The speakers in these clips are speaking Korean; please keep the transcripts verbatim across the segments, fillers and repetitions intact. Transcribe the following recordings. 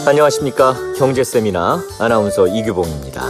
안녕하십니까. 경제세미나 아나운서 이규봉입니다.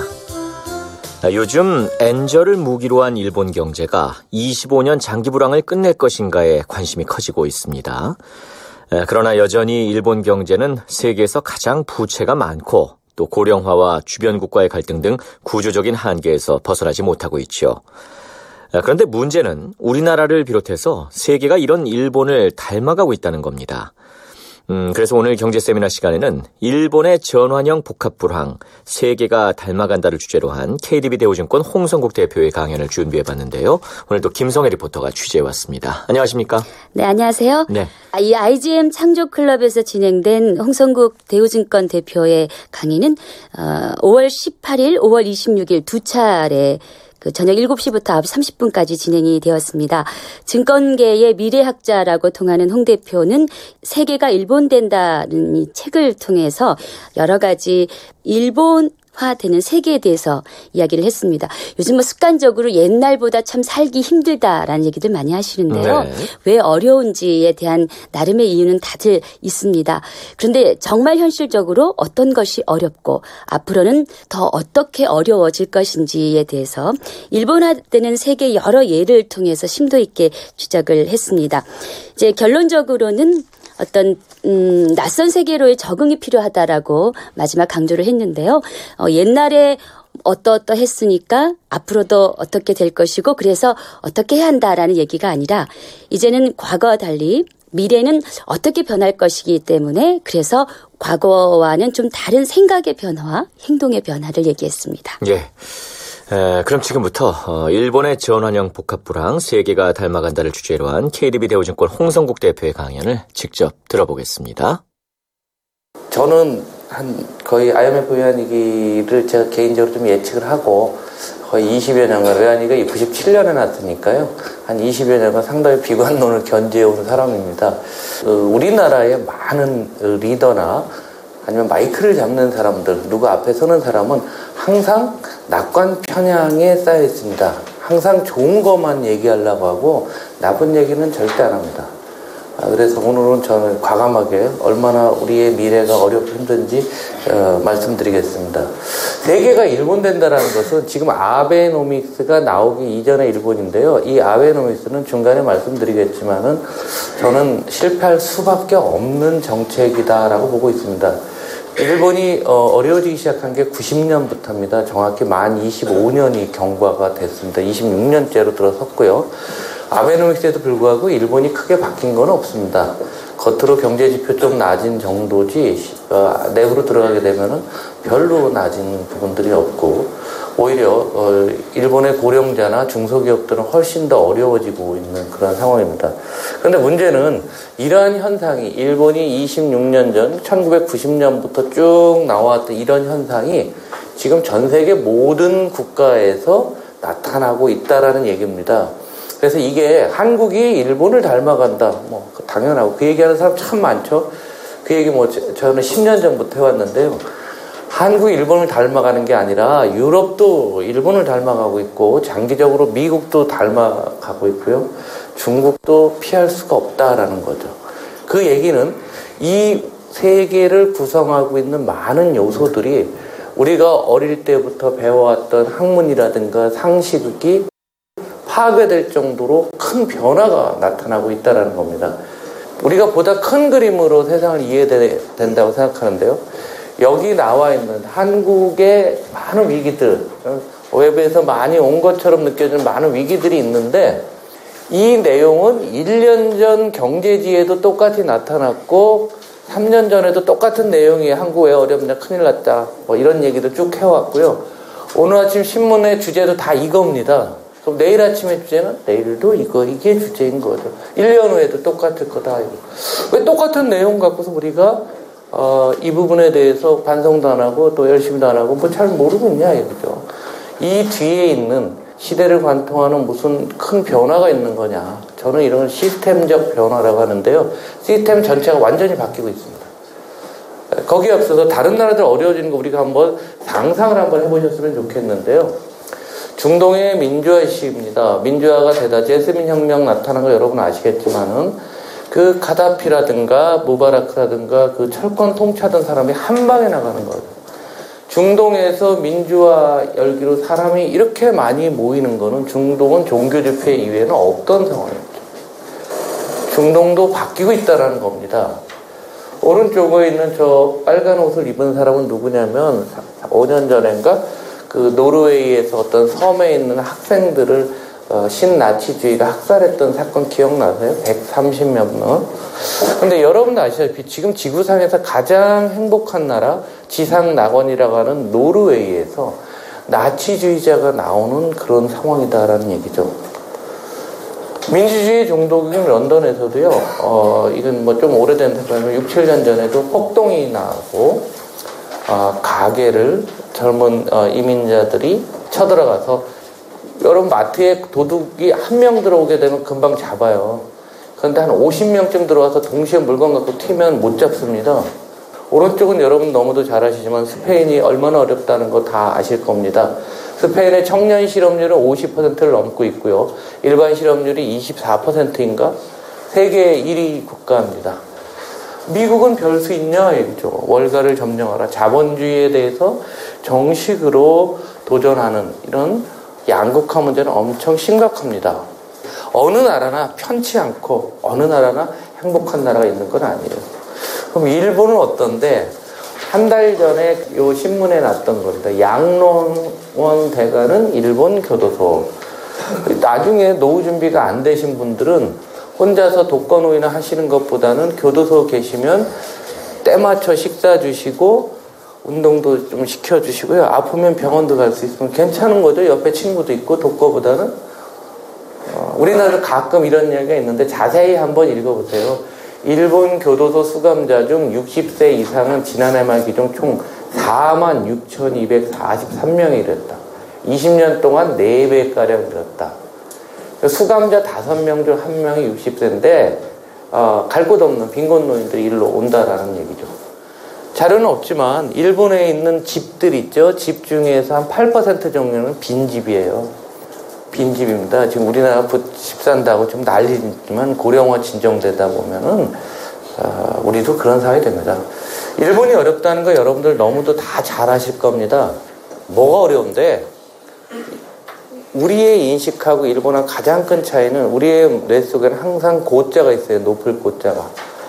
요즘 엔저를 무기로 한 일본 경제가 이십오 년 장기 불황을 끝낼 것인가에 관심이 커지고 있습니다. 그러나 여전히 일본 경제는 세계에서 가장 부채가 많고 또 고령화와 주변 국가의 갈등 등 구조적인 한계에서 벗어나지 못하고 있죠. 그런데 문제는 우리나라를 비롯해서 세계가 이런 일본을 닮아가고 있다는 겁니다. 음, 그래서 오늘 경제세미나 시간에는 일본의 전환형 복합불황, 세계가 닮아간다를 주제로 한 케이디비 대우증권 홍성국 대표의 강연을 준비해봤는데요. 오늘도 김성애 리포터가 취재해왔습니다. 안녕하십니까? 네, 안녕하세요. 네. 이 아이지엠 창조클럽에서 진행된 홍성국 대우증권 대표의 강의는 오월 십팔일, 오월 이십육일 두 차례 그 저녁 일곱 시부터 아홉 시 삼십 분까지 진행이 되었습니다. 증권계의 미래학자라고 통하는 홍 대표는 세계가 일본된다는 이 책을 통해서 여러 가지 일본 화되는 세계에 대해서 이야기를 했습니다. 요즘 뭐 습관적으로 옛날보다 참 살기 힘들다라는 얘기들 많이 하시는데요. 네. 왜 어려운지에 대한 나름의 이유는 다들 있습니다. 그런데 정말 현실적으로 어떤 것이 어렵고 앞으로는 더 어떻게 어려워질 것인지에 대해서 일본화되는 세계 여러 예를 통해서 심도 있게 지적을 했습니다. 이제 결론적으로는 어떤 음, 낯선 세계로의 적응이 필요하다라고 마지막 강조를 했는데요. 어, 옛날에 어떠어떠했으니까 앞으로도 어떻게 될 것이고 그래서 어떻게 해야 한다라는 얘기가 아니라 이제는 과거와 달리 미래는 어떻게 변할 것이기 때문에 그래서 과거와는 좀 다른 생각의 변화와 행동의 변화를 얘기했습니다. 예. 에, 그럼 지금부터 어, 일본의 전환형 복합불황, 세계가 닮아간다를 주제로 한 케이디비 대우증권 홍성국 대표의 강연을 직접 들어보겠습니다. 저는 한 거의 아이엠에프 외환위기를 제가 개인적으로 좀 예측을 하고 거의 이십여 년간, 외환위기가 구십칠 년에 났으니까요. 한 이십여 년간 상당히 비관론을 견지해오는 사람입니다. 어, 우리나라의 많은 리더나 아니면 마이크를 잡는 사람들, 누구 앞에 서는 사람은 항상 낙관 편향에 쌓여 있습니다. 항상 좋은 것만 얘기하려고 하고 나쁜 얘기는 절대 안 합니다. 그래서 오늘은 저는 과감하게 얼마나 우리의 미래가 어렵고 힘든지 어, 말씀드리겠습니다. 세계가 일본된다라는 것은 지금 아베노믹스가 나오기 이전의 일본인데요. 이 아베노믹스는 중간에 말씀드리겠지만은 저는 실패할 수밖에 없는 정책이다라고 보고 있습니다. 일본이 어려워지기 시작한 게 구십 년부터입니다. 정확히 만 이십오 년이 경과가 됐습니다. 이십육 년째로 들어섰고요. 아베노믹스에도 불구하고 일본이 크게 바뀐 건 없습니다. 겉으로 경제지표 좀 낮은 정도지 어, 내부로 들어가게 되면은 별로 낮은 부분들이 없고 오히려 어, 일본의 고령자나 중소기업들은 훨씬 더 어려워지고 있는 그런 상황입니다. 그런데 문제는 이러한 현상이 일본이 이십육 년 전 천구백구십 년부터 쭉 나왔던 이런 현상이 지금 전 세계 모든 국가에서 나타나고 있다라는 얘기입니다. 그래서 이게 한국이 일본을 닮아간다. 뭐 당연하고 그 얘기하는 사람 참 많죠. 그 얘기 뭐 저는 십 년 전부터 해왔는데요. 한국이 일본을 닮아가는 게 아니라 유럽도 일본을 닮아가고 있고 장기적으로 미국도 닮아가고 있고요. 중국도 피할 수가 없다라는 거죠. 그 얘기는 이 세계를 구성하고 있는 많은 요소들이 우리가 어릴 때부터 배워왔던 학문이라든가 상식이 파괴될 정도로 큰 변화가 나타나고 있다는 겁니다. 우리가 보다 큰 그림으로 세상을 이해된다고 생각하는데요. 여기 나와 있는 한국의 많은 위기들, 웹에서 많이 온 것처럼 느껴지는 많은 위기들이 있는데 이 내용은 일 년 전 경제지에도 똑같이 나타났고 삼 년 전에도 똑같은 내용이 한국 왜 어렵냐 큰일 났다 뭐 이런 얘기도 쭉 해왔고요. 오늘 아침 신문의 주제도 다 이겁니다. 그럼 내일 아침의 주제는 내일도 이거 이게 주제인 거죠. 일 년 후에도 똑같을 거다. 이거. 왜 똑같은 내용 갖고서 우리가 어, 이 부분에 대해서 반성도 안 하고 또 열심히도 안 하고 뭐 잘 모르고 있냐 이거죠. 이 뒤에 있는 시대를 관통하는 무슨 큰 변화가 있는 거냐. 저는 이런 걸 시스템적 변화라고 하는데요. 시스템 전체가 완전히 바뀌고 있습니다. 거기에 앞서서 다른 나라들 어려워지는 거 우리가 한번 상상을 한번 해보셨으면 좋겠는데요. 중동의 민주화 시기입니다. 민주화가 되다 제스민 혁명 나타난 거 여러분 아시겠지만은 그 가다피라든가 무바라크라든가 그 철권 통치하던 사람이 한 방에 나가는 거예요. 중동에서 민주화 열기로 사람이 이렇게 많이 모이는 거는 중동은 종교 집회 이외에는 없던 상황입니다. 중동도 바뀌고 있다는 겁니다. 오른쪽에 있는 저 빨간 옷을 입은 사람은 누구냐면 오 년 전인가 그 노르웨이에서 어떤 섬에 있는 학생들을 어, 신나치주의가 학살했던 사건 기억나세요? 백삼십여 명. 근데 여러분도 아시다시피 지금 지구상에서 가장 행복한 나라 지상낙원이라고 하는 노르웨이에서 나치주의자가 나오는 그런 상황이다라는 얘기죠. 민주주의 종독인 런던에서도요, 어, 이건 뭐 좀 오래된 사건이면 육, 칠 년 전에도 폭동이 나고, 어, 가게를 젊은 어, 이민자들이 쳐들어가서 여러분 마트에 도둑이 한 명 들어오게 되면 금방 잡아요. 그런데 한 오십 명쯤 들어와서 동시에 물건 갖고 튀면 못 잡습니다. 오른쪽은 여러분 너무도 잘 아시지만 스페인이 얼마나 어렵다는 거 다 아실 겁니다. 스페인의 청년 실업률은 오십 퍼센트를 넘고 있고요. 일반 실업률이 이십사 퍼센트인가? 세계 일 위 국가입니다. 미국은 별 수 있냐 얘기죠. 월가를 점령하라. 자본주의에 대해서 정식으로 도전하는 이런 양극화 문제는 엄청 심각합니다. 어느 나라나 편치 않고 어느 나라나 행복한 나라가 있는 건 아니에요. 그럼 일본은 어떤데? 한 달 전에 요 신문에 났던 겁니다. 양론원 대가는 일본 교도소. 나중에 노후 준비가 안 되신 분들은 혼자서 독거노인을 하시는 것보다는 교도소 계시면 때 맞춰 식사 주시고 운동도 좀 시켜주시고요. 아프면 병원도 갈 수 있으면 괜찮은 거죠. 옆에 친구도 있고 독거보다는. 어, 우리나라도 가끔 이런 이야기가 있는데 자세히 한번 읽어보세요. 일본 교도소 수감자 중 육십 세 이상은 지난해 말 기준 총 사만 육천이백사십삼 명이 이랬다. 이십 년 동안 네 배가량 늘었다. 수감자 다섯 명 중 한 명이 육십 세인데 어, 갈 곳 없는 빈곤 노인들이 일로 온다라는 얘기죠. 자료는 없지만 일본에 있는 집들 있죠. 집 중에서 한 팔 퍼센트 정도는 빈집이에요. 빈집입니다. 지금 우리나라 집 산다고 좀 난리지만 고령화 진정되다 보면은 어, 우리도 그런 사회 됩니다. 일본이 어렵다는 거 여러분들 너무도 다 잘 아실 겁니다. 뭐가 어려운데 우리의 인식하고 일본하고 가장 큰 차이는 우리의 뇌 속에는 항상 고자가 있어요. 높을 고자가.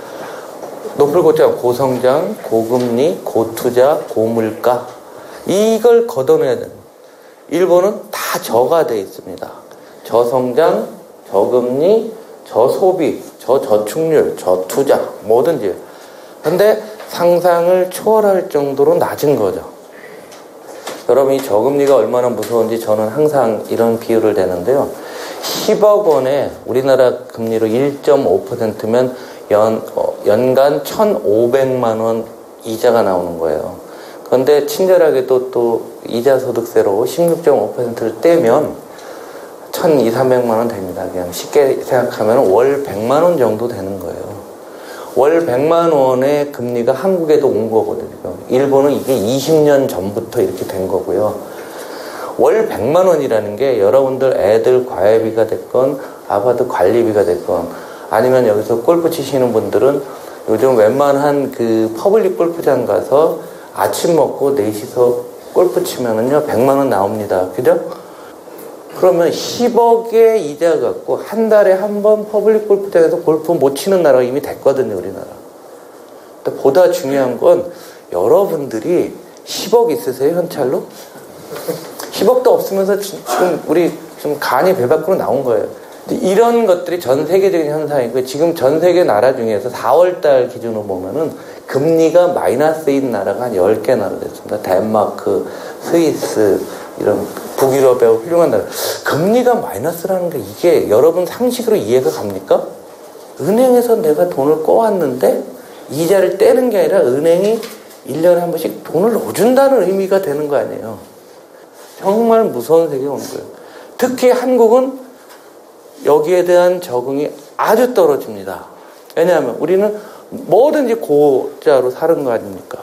높을 고자가 고성장, 고금리, 고투자, 고물가. 이걸 걷어내야 됩니다. 일본은 다 저가 돼 있습니다. 저성장, 저금리, 저소비, 저저축률, 저투자, 뭐든지. 근데 상상을 초월할 정도로 낮은 거죠. 여러분 이 저금리가 얼마나 무서운지 저는 항상 이런 비유를 대는데요. 십억 원에 우리나라 금리로 일 점 오 퍼센트면 연, 어, 연간 천오백만 원 이자가 나오는 거예요. 그런데 친절하게도 또 이자 소득세로 십육 점 오 퍼센트를 떼면 천이백삼백만 원 됩니다. 그냥 쉽게 생각하면 월 백만 원 정도 되는 거예요. 월 백만 원의 금리가 한국에도 온 거거든요. 일본은 이게 이십 년 전부터 이렇게 된 거고요. 월 백만 원이라는 게 여러분들 애들 과외비가 됐건 아파트 관리비가 됐건 아니면 여기서 골프 치시는 분들은 요즘 웬만한 그 퍼블릭 골프장 가서 아침 먹고 넷이서 골프 치면은요 백만 원 나옵니다. 그죠? 그러면 십억의 이자 갖고 한 달에 한 번 퍼블릭 골프장에서 골프 못 치는 나라가 이미 됐거든요, 우리나라. 근데 보다 중요한 건 여러분들이 십억 있으세요, 현찰로? 십억도 없으면서 지금 우리 좀 간이 배 밖으로 나온 거예요. 이런 것들이 전 세계적인 현상이고 지금 전 세계 나라 중에서 사월 달 기준으로 보면은 금리가 마이너스인 나라가 한 열 개 나라 됐습니다. 덴마크, 스위스, 이런 북유럽의 훌륭한 나라. 금리가 마이너스라는 게 이게 여러분 상식으로 이해가 갑니까? 은행에서 내가 돈을 꺼왔는데 이자를 떼는 게 아니라 은행이 일 년에 한 번씩 돈을 넣어준다는 의미가 되는 거 아니에요. 정말 무서운 세계가 오는 거예요. 특히 한국은 여기에 대한 적응이 아주 떨어집니다. 왜냐하면 우리는 뭐든지 고자로 사는 거 아닙니까?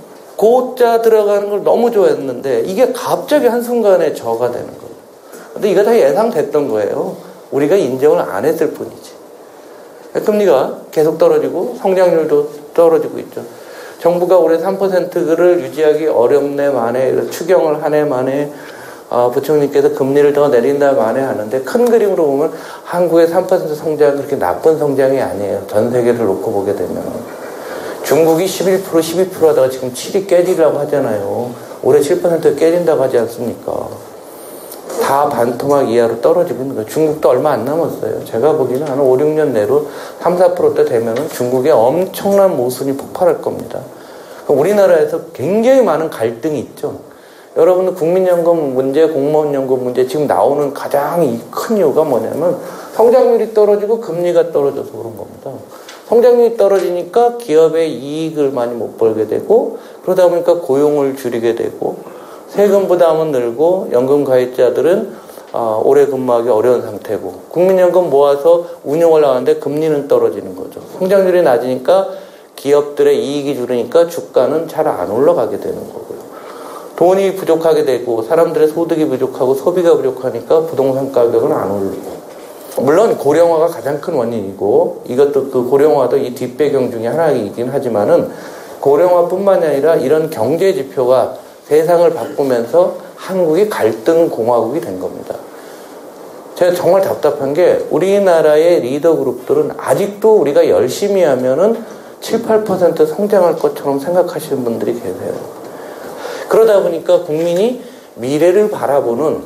고자 들어가는 걸 너무 좋아했는데 이게 갑자기 한순간에 저가 되는 거예요. 근데 이거 다 예상됐던 거예요. 우리가 인정을 안 했을 뿐이지. 금리가 계속 떨어지고 성장률도 떨어지고 있죠. 정부가 올해 삼 퍼센트를 유지하기 어렵네 만에 추경을 한 해 만에 어, 부총리께서 금리를 더 내린다 만에 하는데 큰 그림으로 보면 한국의 삼 퍼센트 성장은 그렇게 나쁜 성장이 아니에요. 전 세계를 놓고 보게 되면. 중국이 십일 퍼센트, 십이 퍼센트 하다가 지금 칠이 깨지려고 하잖아요. 올해 칠 퍼센트 깨진다고 하지 않습니까? 다 반토막 이하로 떨어지고 있는 거예요. 중국도 얼마 안 남았어요. 제가 보기에는 한 오, 육 년 내로 삼, 사 퍼센트대 되면은 중국의 엄청난 모순이 폭발할 겁니다. 우리나라에서 굉장히 많은 갈등이 있죠. 여러분들 국민연금 문제, 공무원연금 문제 지금 나오는 가장 큰 이유가 뭐냐면 성장률이 떨어지고 금리가 떨어져서 그런 겁니다. 성장률이 떨어지니까 기업의 이익을 많이 못 벌게 되고 그러다 보니까 고용을 줄이게 되고 세금 부담은 늘고 연금 가입자들은 어, 오래 근무하기 어려운 상태고 국민연금 모아서 운용을 하는데 금리는 떨어지는 거죠. 성장률이 낮으니까 기업들의 이익이 줄으니까 주가는 잘 안 올라가게 되는 거고요. 돈이 부족하게 되고 사람들의 소득이 부족하고 소비가 부족하니까 부동산 가격은 안 오르고 물론 고령화가 가장 큰 원인이고 이것도 그 고령화도 이 뒷배경 중에 하나이긴 하지만은 고령화뿐만이 아니라 이런 경제 지표가 세상을 바꾸면서 한국이 갈등 공화국이 된 겁니다. 제가 정말 답답한 게 우리나라의 리더 그룹들은 아직도 우리가 열심히 하면은 칠, 팔 퍼센트 성장할 것처럼 생각하시는 분들이 계세요. 그러다 보니까 국민이 미래를 바라보는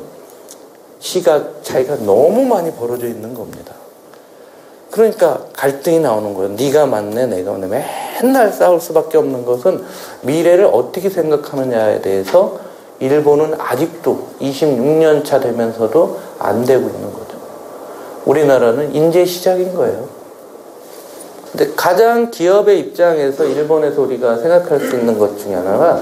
시각 차이가 너무 많이 벌어져 있는 겁니다. 그러니까 갈등이 나오는 거예요. 네가 맞네, 내가 맞네. 맨날 싸울 수밖에 없는 것은 미래를 어떻게 생각하느냐에 대해서 일본은 아직도 이십육 년 차 되면서도 안 되고 있는 거죠. 우리나라는 이제 시작인 거예요. 근데 가장 기업의 입장에서 일본에서 우리가 생각할 수 있는 것 중에 하나가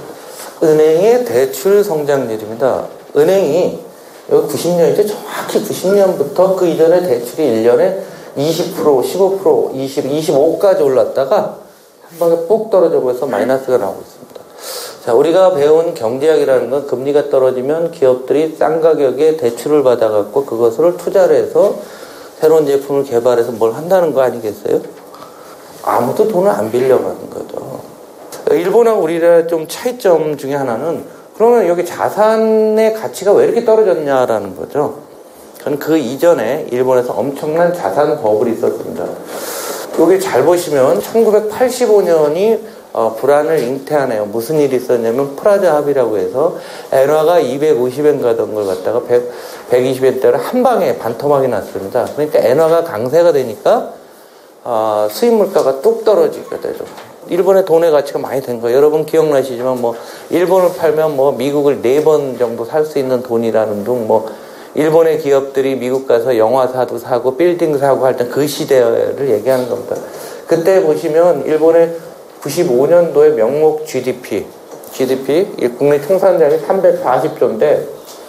은행의 대출 성장률입니다. 은행이 여기 구십 년이죠. 정확히 구십 년부터 그 이전에 대출이 일 년에 이십 퍼센트, 십오 퍼센트, 이십, 이십오까지 올랐다가 한 방에 뽁 떨어져 해서 마이너스가 나오고 있습니다. 자, 우리가 배운 경제학이라는 건 금리가 떨어지면 기업들이 싼 가격에 대출을 받아갖고 그것을 투자를 해서 새로운 제품을 개발해서 뭘 한다는 거 아니겠어요? 아무도 돈을 안 빌려가는 거죠. 일본하고 우리나라 좀 차이점 중에 하나는 그러면 여기 자산의 가치가 왜 이렇게 떨어졌냐라는 거죠. 저는 그 이전에 일본에서 엄청난 자산 버블이 있었습니다. 여기 잘 보시면 천구백팔십오 년이 어, 불안을 잉태하네요. 무슨 일이 있었냐면 프라자 합의라고 해서 엔화가 이백오십 엔 가던 걸 갖다가 백, 백이십 엔대로 한 방에 반토막이 났습니다. 그러니까 엔화가 강세가 되니까 어, 수입 물가가 뚝 떨어지게 되죠. 일본의 돈의 가치가 많이 된 거예요. 여러분 기억나시지만 뭐 일본을 팔면 뭐 미국을 네 번 정도 살 수 있는 돈이라는 둥 뭐 일본의 기업들이 미국 가서 영화사도 사고 빌딩 사고 할 때 그 시대를 얘기하는 겁니다. 그때 보시면 일본의 구십오 년도의 명목 지디피 지디피 국내 총산량이 삼백사십 조인데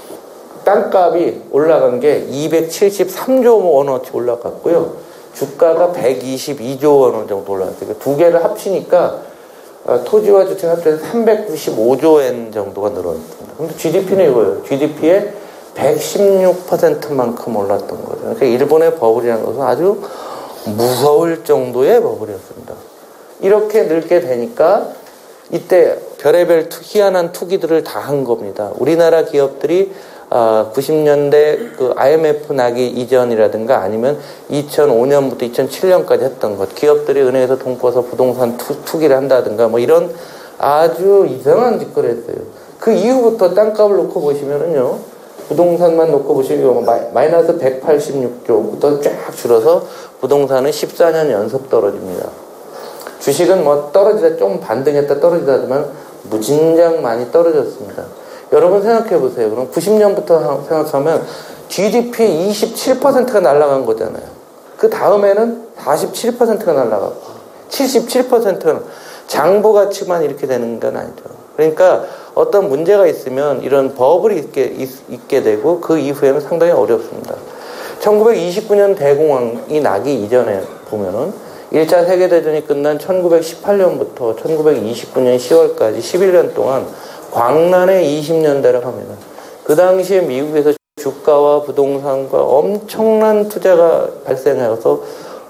땅값이 올라간 게 이백칠십삼 조 원어치 올라갔고요. 주가가 백이십이 조 원 정도 올라갔어요. 두 개를 합치니까 토지와 주택 합쳐서 삼백구십오 조 엔 정도가 늘어났습니다. 근데 지디피는 이거예요. 지디피의 백십육 퍼센트만큼 올랐던 거죠. 그러니까 일본의 버블이라는 것은 아주 무서울 정도의 버블이었습니다. 이렇게 늘게 되니까 이때 별의별 투, 희한한 투기들을 다 한 겁니다. 우리나라 기업들이 어, 구십 년대 그 아이엠에프 나기 이전이라든가 아니면 이천오 년부터 이천칠 년까지 했던 것, 기업들이 은행에서 돈 꿔서 부동산 투, 투기를 한다든가 뭐 이런 아주 이상한 짓거리 했어요. 그 이후부터 땅값을 놓고 보시면은요, 부동산만 놓고 보시면 마이너스 백팔십육 조부터 쫙 줄어서 부동산은 십사 년 연속 떨어집니다. 주식은 뭐 떨어지다 좀 반등했다 떨어지다 하지만 무진장 많이 떨어졌습니다. 여러분 생각해 보세요. 그럼 구십 년부터 생각하면 지디피 이십칠 퍼센트가 날아간 거잖아요. 그 다음에는 사십칠 퍼센트가 날아갔고 칠십칠 퍼센트는 장부 가치만 이렇게 되는 건 아니죠. 그러니까 어떤 문제가 있으면 이런 버블이 있게, 있, 있게 되고 그 이후에는 상당히 어렵습니다. 천구백이십구 년 대공황이 나기 이전에 보면은 일 차 세계대전이 끝난 천구백십팔 년부터 천구백이십구 년 시월까지 십일 년 동안 광란의 이십 년대라고 합니다. 그 당시에 미국에서 주가와 부동산과 엄청난 투자가 발생해서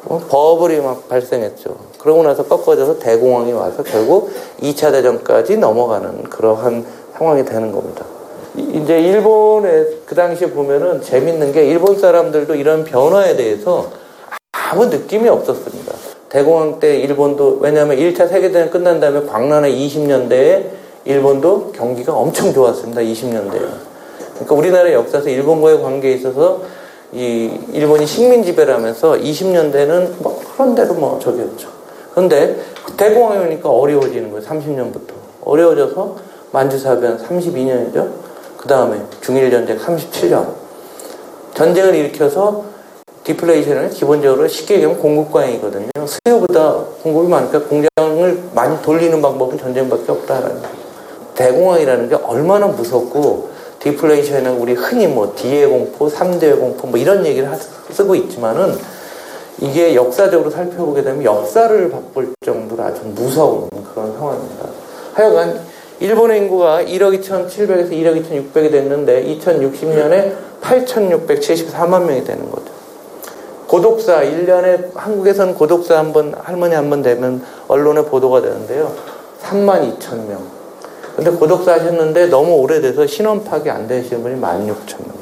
어, 버블이 막 발생했죠. 그러고 나서 꺾어져서 대공황이 와서 결국 이 차 대전까지 넘어가는 그러한 상황이 되는 겁니다. 이제 일본에 그 당시에 보면은 재밌는 게 일본 사람들도 이런 변화에 대해서 아무 느낌이 없었습니다. 대공황 때 일본도, 왜냐하면 일 차 세계대전 끝난 다음에 광란의 이십 년대에 일본도 경기가 엄청 좋았습니다. 이십 년대에. 그러니까 우리나라의 역사에서 일본과의 관계에 있어서 이 일본이 식민 지배를 하면서 이십 년대는 뭐 그런 대로 뭐 저기였죠. 그런데 대공황이 오니까 어려워지는 거예요. 삼십 년부터. 어려워져서 만주사변 삼십이 년이죠. 그 다음에 중일전쟁 삼십칠 년. 전쟁을 일으켜서 디플레이션은 기본적으로 쉽게 얘기하면 공급과잉이거든요. 수요보다 공급이 많으니까 공장을 많이 돌리는 방법은 전쟁밖에 없다라는 거예요. 대공황이라는 게 얼마나 무섭고, 디플레이션은 우리 흔히 뭐 D의 공포, 삼 대의 공포 뭐 이런 얘기를 하, 쓰고 있지만은 이게 역사적으로 살펴보게 되면 역사를 바꿀 정도로 아주 무서운 그런 상황입니다. 하여간 일본의 인구가 일억 이천칠백에서 일억 이천육백이 됐는데 이천육십 년에 팔천육백칠십사만 명이 되는 거죠. 고독사, 일 년에 한국에서는 고독사 한 번, 할머니 한 번 되면 언론에 보도가 되는데요. 삼만 이천 명. 근데 고독사 하셨는데 너무 오래돼서 신원 파악이 안 되시는 분이 만 육천 명.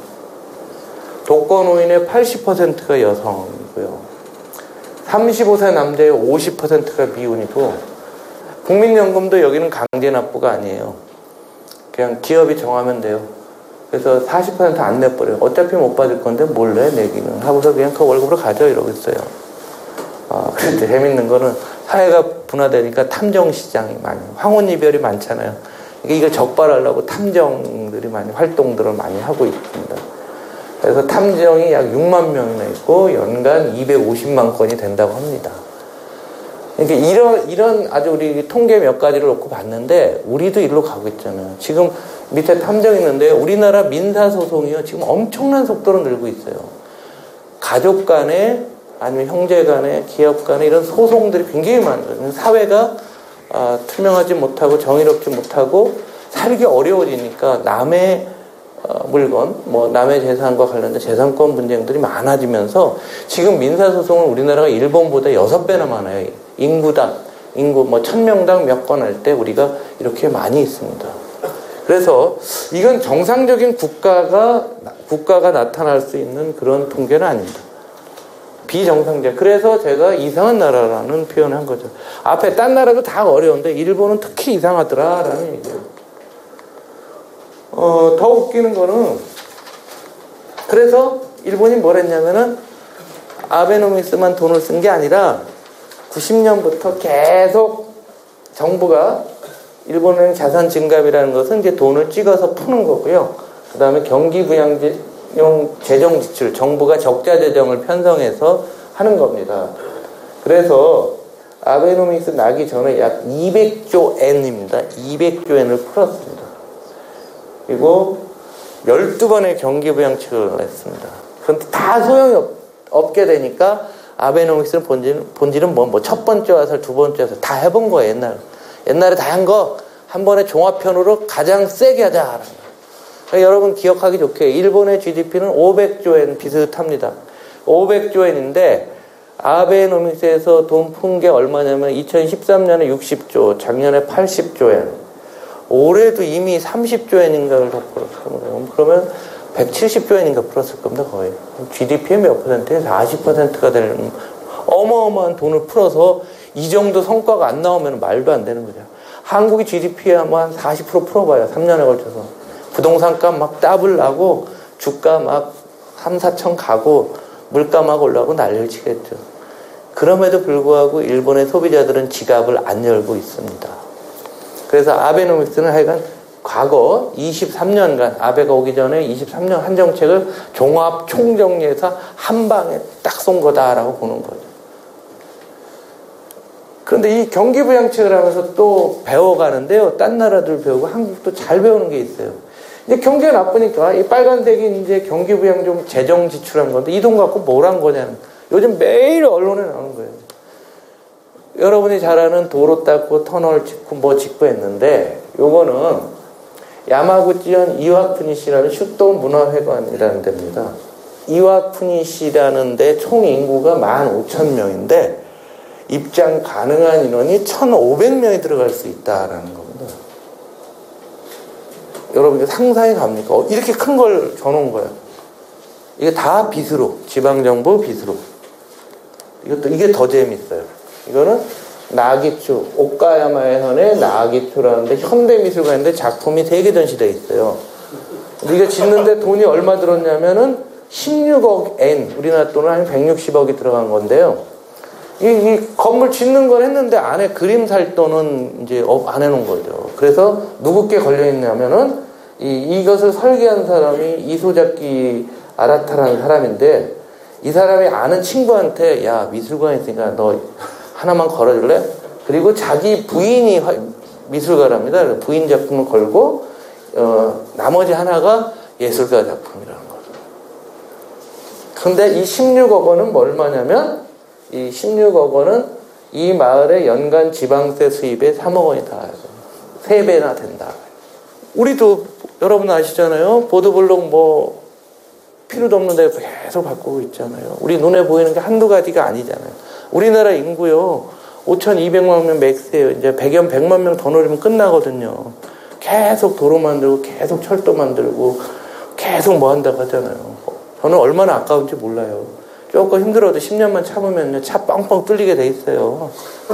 독거노인의 팔십 퍼센트가 여성이고요. 삼십오 세 남자의 오십 퍼센트가 미혼이고, 국민연금도 여기는 강제 납부가 아니에요. 그냥 기업이 정하면 돼요. 그래서 사십 퍼센트 안 내버려요. 어차피 못 받을 건데 몰래 내기는 하고서 그냥 그 월급으로 가져 이러고 있어요. 아, 그런데 재밌는 거는 사회가 분화되니까 탐정시장이 많이, 황혼이별이 많잖아요. 이걸 적발하려고 탐정들이 많이 활동들을 많이 하고 있습니다. 그래서 탐정이 약 육만 명이나 있고 연간 이백오십만 건이 된다고 합니다. 그러니까 이런, 이런 아주 우리 통계 몇 가지를 놓고 봤는데 우리도 일로 가고 있잖아요. 지금 밑에 탐정 있는데 우리나라 민사소송이요. 지금 엄청난 속도로 늘고 있어요. 가족 간에 아니면 형제 간에 기업 간에 이런 소송들이 굉장히 많아요. 사회가 아, 투명하지 못하고 정의롭지 못하고 살기 어려워지니까 남의 어, 물건, 뭐 남의 재산과 관련된 재산권 분쟁들이 많아지면서 지금 민사소송은 우리나라가 일본보다 여섯 배나 많아요. 인구당, 인구 뭐 천 명당 몇 건 할 때 우리가 이렇게 많이 있습니다. 그래서 이건 정상적인 국가가 국가가 나타날 수 있는 그런 통계는 아닙니다. 비정상적. 그래서 제가 이상한 나라라는 표현을 한 거죠. 앞에 딴 나라도 다 어려운데 일본은 특히 이상하더라라는 얘기예요. 어, 더 웃기는 거는, 그래서 일본이 뭘 했냐면은 아베노믹스만 돈을 쓴 게 아니라 구십 년부터 계속 정부가 일본은행 자산 증갑이라는 것은 이제 돈을 찍어서 푸는 거고요. 그 다음에 경기부양용 재정 지출, 정부가 적자 재정을 편성해서 하는 겁니다. 그래서 아베노믹스 나기 전에 약 이백조 엔입니다. 이백조 엔을 풀었습니다. 그리고 열두 번의 경기부양책을 했습니다. 그런데 다 소용이 없, 없게 되니까 아베노믹스는 본질은, 본질은 뭐, 뭐 첫 번째 화살, 두 번째 화살 다 해본 거예요, 옛날. 옛날에 다 한 거 한 번에 종합편으로 가장 세게 하자. 그러니까 여러분 기억하기 좋게 일본의 지디피는 오백조 엔 비슷합니다. 오백조 엔인데 아베노믹스에서 돈 푼 게 얼마냐면 이천십삼 년에 육십조, 작년에 팔십조 엔. 올해도 이미 삼십조 엔인가를 더 풀었을 겁니다. 그러면 백칠십조 엔인가 풀었을 겁니다, 거의. 지디피의 몇 퍼센트에 사십 퍼센트가 되는 어마어마한 돈을 풀어서 이 정도 성과가 안 나오면 말도 안 되는 거죠. 한국이 지디피에 한 사십 퍼센트 풀어봐요, 삼 년에 걸쳐서. 부동산값 막 더블 나고, 주가 막 삼, 사천 가고, 물가 막 올라가고 난리를 치겠죠. 그럼에도 불구하고 일본의 소비자들은 지갑을 안 열고 있습니다. 그래서 아베노믹스는 하여간 과거 이십삼 년간 아베가 오기 전에 이십삼 년 한 정책을 종합 총정리해서 한 방에 딱 쏜 거다라고 보는 거죠. 그런데 이 경기부양책을 하면서 또 배워가는데요. 딴 나라들 배우고 한국도 잘 배우는 게 있어요. 이제 경기가 나쁘니까 이 빨간색이 이제 경기부양 좀 재정 지출한 건데 이 돈 갖고 뭘 한 거냐는 요즘 매일 언론에 나오는 거예요. 여러분이 잘 아는 도로 닦고 터널 짓고 뭐 짓고 했는데 요거는 야마구치현 이와쿠니시라는 슈또 문화회관이라는 데입니다. 이와쿠니시라는 데 총 인구가 만 오천 명인데 입장 가능한 인원이 천오백 명이 들어갈 수 있다라는 겁니다. 여러분 상상이 갑니까? 이렇게 큰 걸 줘놓은 거예요. 이게 다 빚으로, 지방정부 빚으로. 이것도 이게 더 재밌어요. 이거는 나기추, 오카야마현의 나기추라는데 현대미술관인데 작품이 세 개 전시되어 있어요. 이게 짓는데 돈이 얼마 들었냐면은 십육억 엔, 우리나라 돈은 한 백육십억이 들어간 건데요. 이, 이 건물 짓는 걸 했는데 안에 그림 살 돈은 이제 안 해놓은 거죠. 그래서 누구께 걸려있냐면은 이, 이것을 설계한 사람이 이소자키 아라타라는 사람인데 이 사람이 아는 친구한테 야, 미술관 있으니까 너 하나만 걸어줄래? 그리고 자기 부인이 미술가랍니다. 부인 작품을 걸고 어, 나머지 하나가 예술가 작품이라는 거죠. 근데 이 십육억 원은 얼마냐면 이 십육억 원은 이 마을의 연간 지방세 수입의 삼억 원이 다 세 배나 된다. 우리도 여러분 아시잖아요. 보도블록 뭐 필요도 없는 데 계속 바꾸고 있잖아요. 우리 눈에 보이는 게 한두 가지가 아니잖아요. 우리나라 인구요 오천이백만 명 맥스예요. 이제 백여 백만 명 더 늘리면 끝나거든요. 계속 도로 만들고 계속 철도 만들고 계속 뭐 한다고 하잖아요. 저는 얼마나 아까운지 몰라요. 조금 힘들어도 십 년만 참으면요 차 뻥뻥 뚫리게 돼 있어요.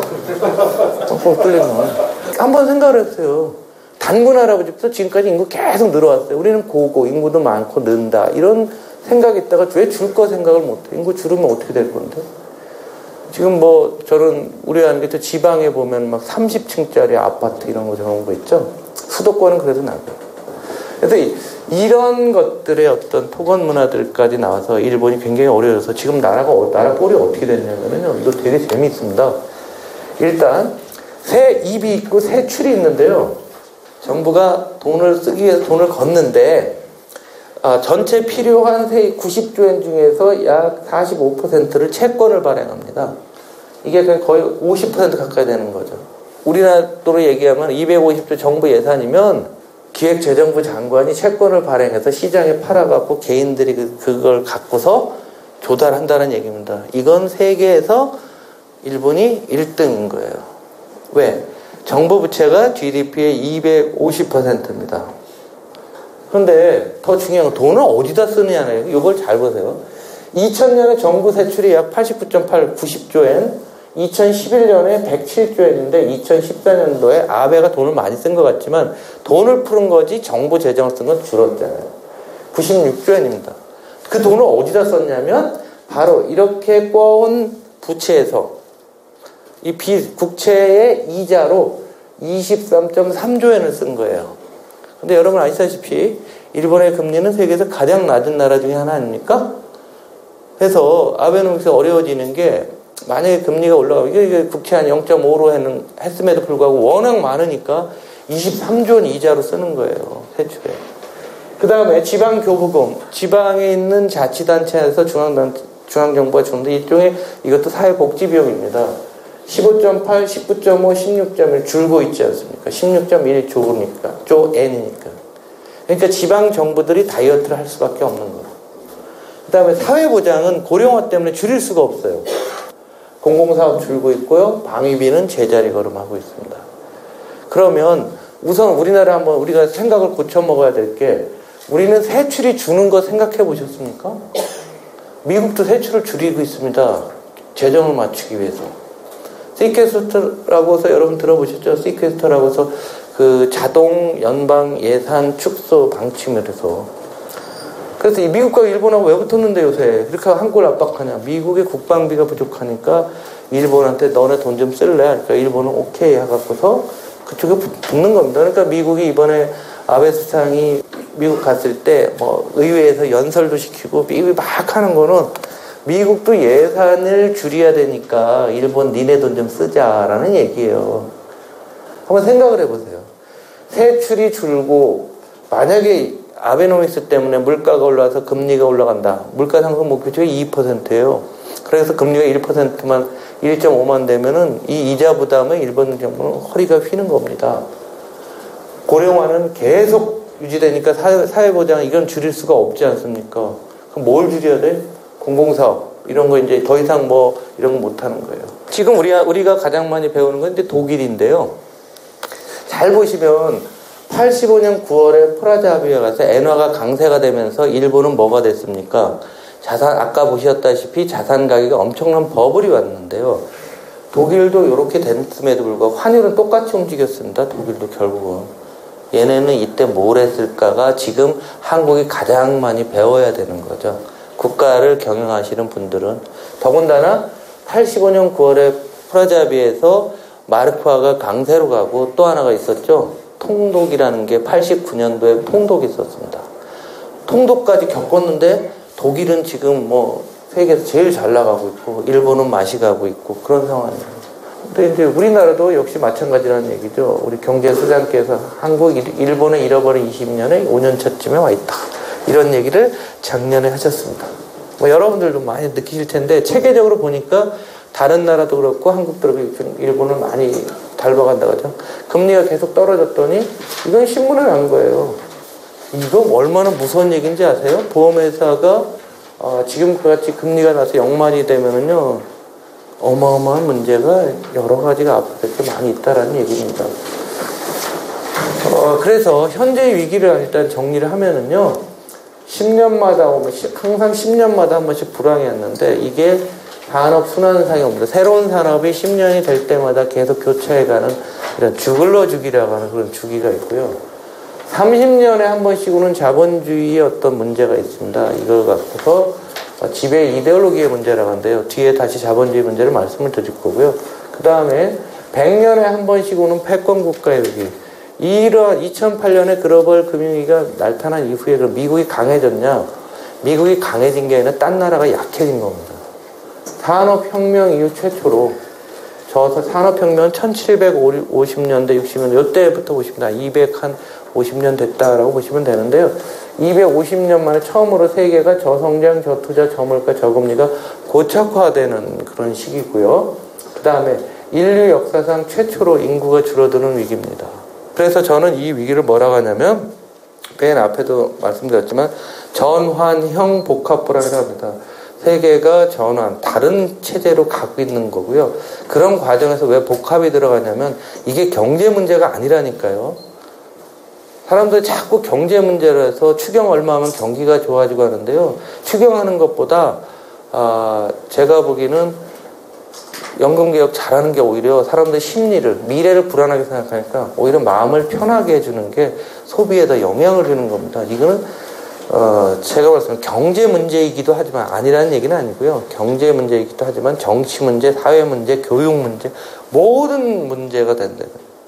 뻥뻥 뚫리면 한번 생각을 했어요. 단군 할아버지부터 지금까지 인구 계속 늘어왔어요. 우리는 고고 인구도 많고 는다 이런 생각이 있다가 왜 줄 거 생각을 못해. 인구 줄으면 어떻게 될 건데. 지금 뭐 저는 우려하는 게 또 지방에 보면 막 삼십 층짜리 아파트 이런 거 저런 거 있죠. 수도권은 그래도 나고. 그래서 이, 이런 것들의 어떤 토건 문화들까지 나와서 일본이 굉장히 어려워서 지금 나라가 나라 꼴이 어떻게 됐냐면요. 이거 되게 재미있습니다. 일단 세 입이 있고 세 출이 있는데요. 정부가 돈을 쓰기 위해서 돈을 걷는데 아, 전체 필요한 세 구십조 엔 중에서 약 사십오 퍼센트를 채권을 발행합니다. 이게 거의 오십 퍼센트 가까이 되는 거죠. 우리나라 돈으로 얘기하면 이백오십조 정부 예산이면 기획재정부 장관이 채권을 발행해서 시장에 팔아갖고 개인들이 그, 그걸 갖고서 조달한다는 얘기입니다. 이건 세계에서 일본이 일 등인 거예요. 왜? 정부 부채가 지디피의 이백오십 퍼센트입니다. 그런데 더 중요한 건 돈을 어디다 쓰느냐는 이걸 잘 보세요. 이천 년에 정부 세출이 약 팔십구 점 팔, 구십조 엔, 이천십일 년에 백칠조 엔인데 이천십사 년도에 아베가 돈을 많이 쓴 것 같지만 돈을 푸는 거지 정부 재정을 쓴 건 줄었잖아요. 구십육조 엔입니다. 그 돈을 어디다 썼냐면 바로 이렇게 꿔온 부채에서 이 빚, 국채의 이자로 이십삼 점 삼조 엔을 쓴 거예요. 근데 여러분 아시다시피 일본의 금리는 세계에서 가장 낮은 나라 중에 하나 아닙니까? 그래서 아베노믹스가 어려워지는 게 만약에 금리가 올라가고 이게 국채 한 영 점 오로 했는, 했음에도 불구하고 워낙 많으니까 이십삼조 원 이자로 쓰는 거예요. 세출에. 그 다음에 지방교부금, 지방에 있는 자치단체에서 중앙단, 중앙정부가 주는데 일종의 이것도 사회복지비용입니다. 십오 점 팔, 십구 점 오, 십육 점 일 줄고 있지 않습니까? 십육 점 일 조니까, 조 N이니까. 그러니까 지방 정부들이 다이어트를 할 수밖에 없는 거예요. 그 다음에 사회보장은 고령화 때문에 줄일 수가 없어요. 공공사업 줄고 있고요. 방위비는 제자리 걸음하고 있습니다. 그러면 우선 우리나라 한번 우리가 생각을 고쳐 먹어야 될 게 우리는 세출이 주는 거 생각해 보셨습니까? 미국도 세출을 줄이고 있습니다. 재정을 맞추기 위해서. 시퀘스터라고 해서 여러분 들어보셨죠? 시퀘스터라고 해서 그 자동 연방 예산 축소 방침이라서. 그래서 이 미국과 일본하고 왜 붙었는데 요새 그렇게 한골 압박하냐? 미국의 국방비가 부족하니까 일본한테 너네 돈 좀 쓸래? 그러니까 일본은 오케이 해갖고서 그쪽에 붙는 겁니다. 그러니까 미국이 이번에 아베 수상이 미국 갔을 때 뭐 의회에서 연설도 시키고 미국이 막 하는 거는 미국도 예산을 줄여야 되니까 일본 니네 돈 좀 쓰자라는 얘기예요. 한번 생각을 해보세요. 세출이 줄고 만약에 아베노믹스 때문에 물가가 올라와서 금리가 올라간다. 물가 상승 목표치가 이 퍼센트예요. 그래서 금리가 일 퍼센트만 일 점 오만 되면은 이 이자 부담을 일본 정부는 허리가 휘는 겁니다. 고령화는 계속 유지되니까 사회, 사회보장 이건 줄일 수가 없지 않습니까? 그럼 뭘 줄여야 돼? 공공사업 이런 거 이제 더 이상 뭐 이런 거 못 하는 거예요. 지금 우리가 우리가 가장 많이 배우는 건 이제 독일인데요. 잘 보시면 팔십오 년 구월에 프라자 합의에 가서 엔화가 강세가 되면서 일본은 뭐가 됐습니까? 자산 아까 보셨다시피 자산 가격에 엄청난 버블이 왔는데요. 독일도 이렇게 됐음에도 불구하고 환율은 똑같이 움직였습니다. 독일도 결국은. 얘네는 이때 뭘 했을까가 지금 한국이 가장 많이 배워야 되는 거죠. 국가를 경영하시는 분들은. 더군다나 팔십오 년 구월에 프라자 합의에서 마르크화가 강세로 가고 또 하나가 있었죠. 통독이라는 게 팔십구 년도에 통독이 있었습니다. 통독까지 겪었는데 독일은 지금 뭐 세계에서 제일 잘 나가고 있고 일본은 맛이 가고 있고 그런 상황이에요. 근데 이제 우리나라도 역시 마찬가지라는 얘기죠. 우리 경제수장께서 한국, 일본에 잃어버린 이십 년에 오 년 차쯤에 와 있다. 이런 얘기를 작년에 하셨습니다. 뭐 여러분들도 많이 느끼실 텐데 체계적으로 보니까 다른 나라도 그렇고 한국도 그렇고 일본은 많이 닮아간다고 하죠. 금리가 계속 떨어졌더니 이건 신문에 난 거예요. 이거 얼마나 무서운 얘기인지 아세요? 보험회사가 어, 지금같이 금리가 나서 영만이 되면은요 어마어마한 문제가 여러 가지가 앞으로 이렇게 많이 있다라는 얘기입니다. 어, 그래서 현재의 위기를 일단 정리를 하면은요 십 년마다 항상 십 년마다 한 번씩 불황이었는데 이게 산업 순환상이 옵니다. 새로운 산업이 십 년이 될 때마다 계속 교차해가는 이런 주글러 주기라고 하는 그런 주기가 있고요. 삼십 년에 한 번씩은 자본주의의 어떤 문제가 있습니다. 이걸 갖고서 지배 이데올로기의 문제라고 하는데요. 뒤에 다시 자본주의 문제를 말씀을 드릴 거고요. 그 다음에 백 년에 한 번씩은 패권국가의 위기. 이러한 이천팔 년에 글로벌 금융위기가 나타난 이후에 미국이 강해졌냐? 미국이 강해진 게 아니라 딴 나라가 약해진 겁니다. 산업혁명 이후 최초로 저 산업혁명은 천칠백오십 년대, 육십 년대 이때부터 보십니다. 이백오십 년 됐다라고 보시면 되는데요. 이백오십 년 만에 처음으로 세계가 저성장, 저투자, 저물가, 저금리가 고착화되는 그런 시기고요. 그 다음에 인류 역사상 최초로 인구가 줄어드는 위기입니다. 그래서 저는 이 위기를 뭐라고 하냐면 맨 앞에도 말씀드렸지만 전환형 복합불황이라고 합니다. 세계가 전환, 다른 체제로 가고 있는 거고요. 그런 과정에서 왜 복합이 들어가냐면 이게 경제 문제가 아니라니까요. 사람들이 자꾸 경제 문제로 해서 추경 얼마 하면 경기가 좋아지고 하는데요. 추경하는 것보다 아, 제가 보기에는 연금개혁 잘하는 게 오히려 사람들의 심리를, 미래를 불안하게 생각하니까 오히려 마음을 편하게 해주는 게 소비에 더 영향을 주는 겁니다. 이거는 어, 제가 말씀드린 경제 문제이기도 하지만 아니라는 얘기는 아니고요. 경제 문제이기도 하지만 정치 문제, 사회 문제, 교육 문제 모든 문제가 된다.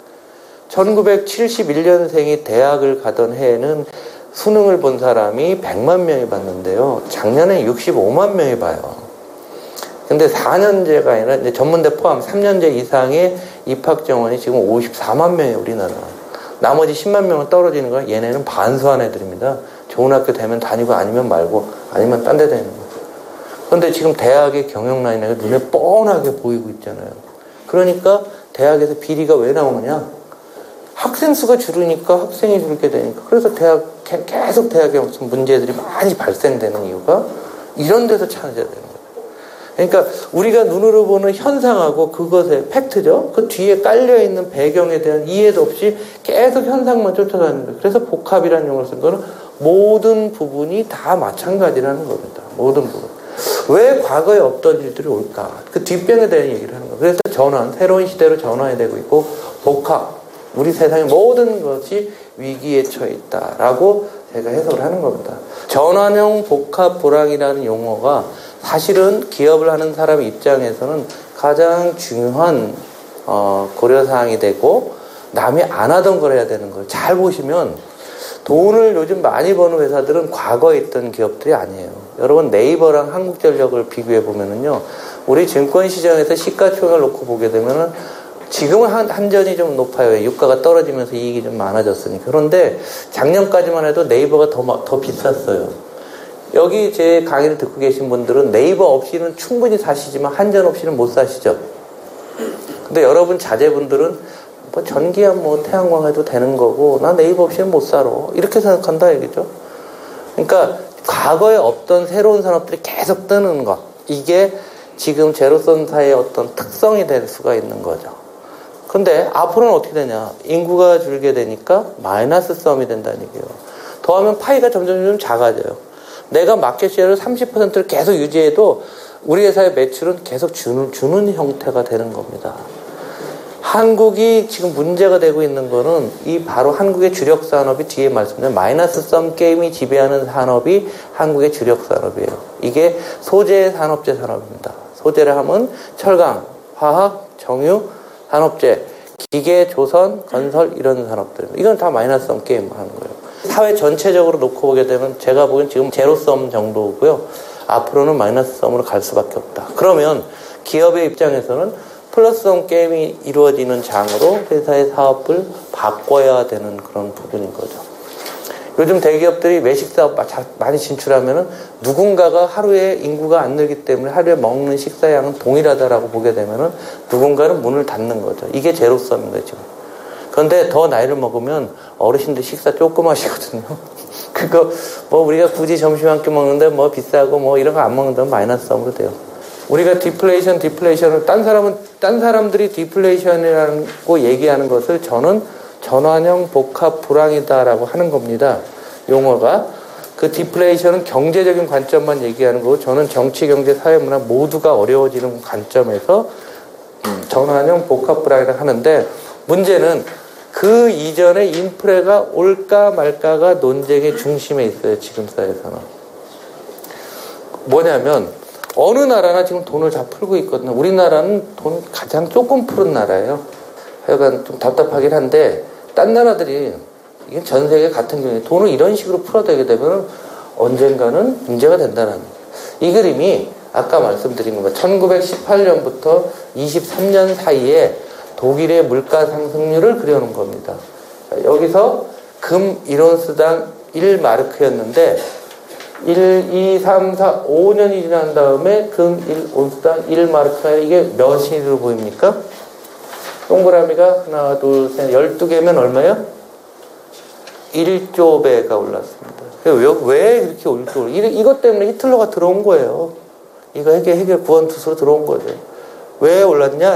천구백칠십일 년생이 대학을 가던 해에는 수능을 본 사람이 백만 명이 봤는데요. 작년에 육십오만 명이 봐요. 근데 사 년제가 아니라 이제 전문대 포함 삼 년제 이상의 입학 정원이 지금 오십사만 명이에요, 우리나라. 나머지 십만 명은 떨어지는 거야. 얘네는 반수한 애들입니다. 좋은 학교 되면 다니고 아니면 말고 아니면 딴 데 다니는 거예요. 그런데 지금 대학의 경영 라인이 눈에 뻔하게 보이고 있잖아요. 그러니까 대학에서 비리가 왜 나오느냐? 학생 수가 줄으니까 학생이 줄게 되니까. 그래서 대학 계속 대학에 무슨 문제들이 많이 발생되는 이유가 이런 데서 찾아야 되는 거예요. 그러니까 우리가 눈으로 보는 현상하고 그것의 팩트죠. 그 뒤에 깔려있는 배경에 대한 이해도 없이 계속 현상만 쫓아가는 거예요. 그래서 복합이라는 용어를 쓴 거는 모든 부분이 다 마찬가지라는 겁니다. 모든 부분. 왜 과거에 없던 일들이 올까? 그 뒷변에 대한 얘기를 하는 거예요. 그래서 전환, 새로운 시대로 전환이 되고 있고 복합, 우리 세상의 모든 것이 위기에 처해 있다라고 제가 해석을 하는 겁니다. 전환형 복합 불황이라는 용어가 사실은 기업을 하는 사람 입장에서는 가장 중요한 어, 고려사항이 되고 남이 안 하던 걸 해야 되는 거예요. 잘 보시면 돈을 요즘 많이 버는 회사들은 과거에 있던 기업들이 아니에요. 여러분 네이버랑 한국전력을 비교해 보면은요, 우리 증권시장에서 시가총액을 놓고 보게 되면은 지금은 한, 한전이 좀 높아요. 유가가 떨어지면서 이익이 좀 많아졌으니까. 그런데 작년까지만 해도 네이버가 더, 더 비쌌어요. 여기 제 강의를 듣고 계신 분들은 네이버 없이는 충분히 사시지만 한전 없이는 못 사시죠. 근데 여러분 자제분들은 뭐 전기야 뭐 태양광 해도 되는 거고 나 네이버 없이는 못 살아. 이렇게 생각한다 얘기죠. 그러니까 과거에 없던 새로운 산업들이 계속 뜨는 것. 이게 지금 제로섬 사회의 어떤 특성이 될 수가 있는 거죠. 근데 앞으로는 어떻게 되냐. 인구가 줄게 되니까 마이너스 썸이 된다는 얘기예요. 더하면 파이가 점점 점점 작아져요. 내가 마켓쉐어를 삼십 퍼센트를 계속 유지해도 우리 회사의 매출은 계속 주는, 주는 형태가 되는 겁니다. 한국이 지금 문제가 되고 있는 거는 이 바로 한국의 주력 산업이 뒤에 말씀드린 마이너스 썸 게임이 지배하는 산업이 한국의 주력 산업이에요. 이게 소재 산업재 산업입니다. 소재를 하면 철강, 화학, 정유, 산업재, 기계, 조선, 건설 이런 산업들. 이건 다 마이너스 썸 게임 하는 거예요. 사회 전체적으로 놓고 보게 되면 제가 보기엔 지금 제로 썸 정도고요. 앞으로는 마이너스 썸으로 갈 수밖에 없다. 그러면 기업의 입장에서는 플러스 썸 게임이 이루어지는 장으로 회사의 사업을 바꿔야 되는 그런 부분인 거죠. 요즘 대기업들이 외식 사업 많이 진출하면은 누군가가 하루에 인구가 안 늘기 때문에 하루에 먹는 식사량은 동일하다라고 보게 되면은 누군가는 문을 닫는 거죠. 이게 제로섬인 거죠, 지금. 그런데 더 나이를 먹으면 어르신들 식사 조금 하시거든요. 그거 뭐 우리가 굳이 점심 한 끼 먹는데 뭐 비싸고 뭐 이런 거 안 먹는다면 마이너스 썸으로 돼요. 우리가 디플레이션, 디플레이션을 딴 사람은 딴 사람들이 디플레이션이라고 얘기하는 것을 저는 전환형 복합 불황이다라고 하는 겁니다. 용어가. 그 디플레이션은 경제적인 관점만 얘기하는 거고 저는 정치, 경제, 사회, 문화 모두가 어려워지는 관점에서 전환형 복합 불황이라고 하는데 문제는 그 이전에 인플레가 올까 말까가 논쟁의 중심에 있어요. 지금 사회에서는. 뭐냐면 어느 나라나 지금 돈을 다 풀고 있거든요. 우리나라는 돈 가장 조금 푸른 나라예요. 하여간 좀 답답하긴 한데 딴 나라들이 이게 전 세계 같은 경우에 돈을 이런 식으로 풀어대게 되면 언젠가는 문제가 된다는 이 그림이 아까 말씀드린 겁니다. 천구백십팔 년부터 이십삼 년 사이에 독일의 물가 상승률을 그려놓은 겁니다. 자, 여기서 금 일 온스당 일 마르크였는데 일, 이, 삼, 사, 오 년이 지난 다음에 금 일 온스당 일 마르크가 이게 몇으로 보입니까? 동그라미가 하나, 둘, 셋, 열두 개면 얼마예요? 일조 배가 올랐습니다. 왜, 왜 이렇게 올랐어? 이것 때문에 히틀러가 들어온 거예요. 이거 해결, 해결 구원투수로 들어온 거죠. 왜 올랐냐?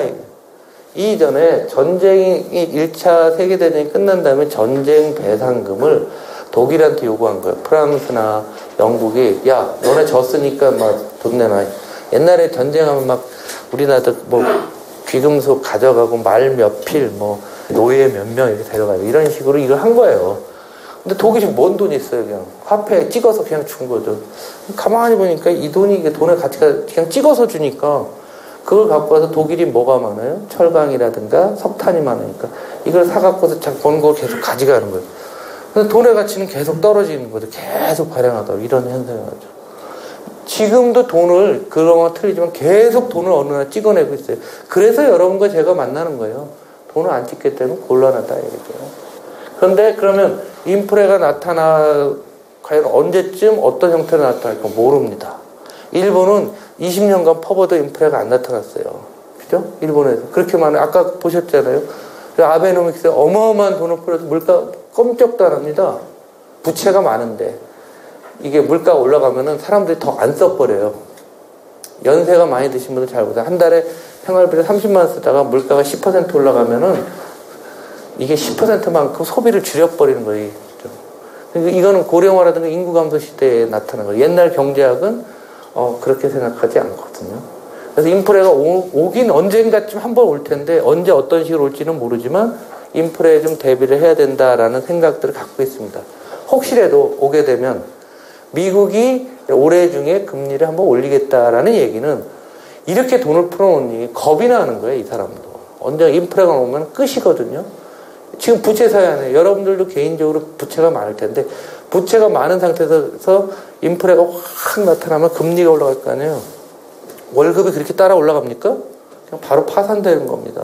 이전에 전쟁이 일 차 세계대전이 끝난 다음에 전쟁 배상금을 독일한테 요구한 거예요. 프랑스나 영국이 야 너네 졌으니까 막 돈 내놔. 옛날에 전쟁하면 막 우리나라도 뭐 귀금속 가져가고 말 몇 필 뭐 노예 몇 명 이렇게 데려가고 이런 식으로 이걸 한 거예요. 근데 독일이 뭔 돈이 있어요. 그냥 화폐 찍어서 그냥 준 거죠. 가만히 보니까 이 돈이 이게 돈의 가치가 그냥 찍어서 주니까 그걸 갖고 와서 독일이 뭐가 많아요? 철강이라든가 석탄이 많으니까 이걸 사갖고서 자꾸 번 걸 계속 가져가는 거예요. 그래서 돈의 가치는 계속 떨어지는 거죠. 계속 발행하다 이런 현상이 나죠. 지금도 돈을 그런 건 틀리지만 계속 돈을 어느 날 찍어내고 있어요. 그래서 여러분과 제가 만나는 거예요. 돈을 안 찍기 때문에 곤란하다 이거죠. 그런데 그러면 인플레가 나타나 과연 언제쯤 어떤 형태로 나타날까 모릅니다. 일본은 이십 년간 퍼봐도 인플레가 안 나타났어요. 그죠? 일본에서. 그렇게 많아요. 아까 보셨잖아요. 아베노믹스에 어마어마한 돈을 풀어서 물가 꼼짝도 안 합니다. 부채가 많은데. 이게 물가가 올라가면은 사람들이 더 안 써버려요. 연세가 많이 드신 분들 잘 보세요. 한 달에 생활비를 삼십만 원 쓰다가 물가가 십 퍼센트 올라가면은 이게 십 퍼센트만큼 소비를 줄여버리는 거예요. 그러니까 이거는 고령화라든가 인구 감소 시대에 나타난 거예요. 옛날 경제학은 어, 그렇게 생각하지 않거든요. 그래서 인플레가 오, 오긴 언젠가쯤 한 번 올 텐데 언제 어떤 식으로 올지는 모르지만 인플레에 좀 대비를 해야 된다라는 생각들을 갖고 있습니다. 혹시라도 오게 되면 미국이 올해 중에 금리를 한번 올리겠다라는 얘기는 이렇게 돈을 풀어놓으니 겁이 나는 거예요. 이 사람도. 언제 인플레가 오면 끝이거든요. 지금 부채 사회 안에 여러분들도 개인적으로 부채가 많을 텐데 부채가 많은 상태에서 인플레가 확 나타나면 금리가 올라갈 거 아니에요. 월급이 그렇게 따라 올라갑니까? 그냥 바로 파산되는 겁니다.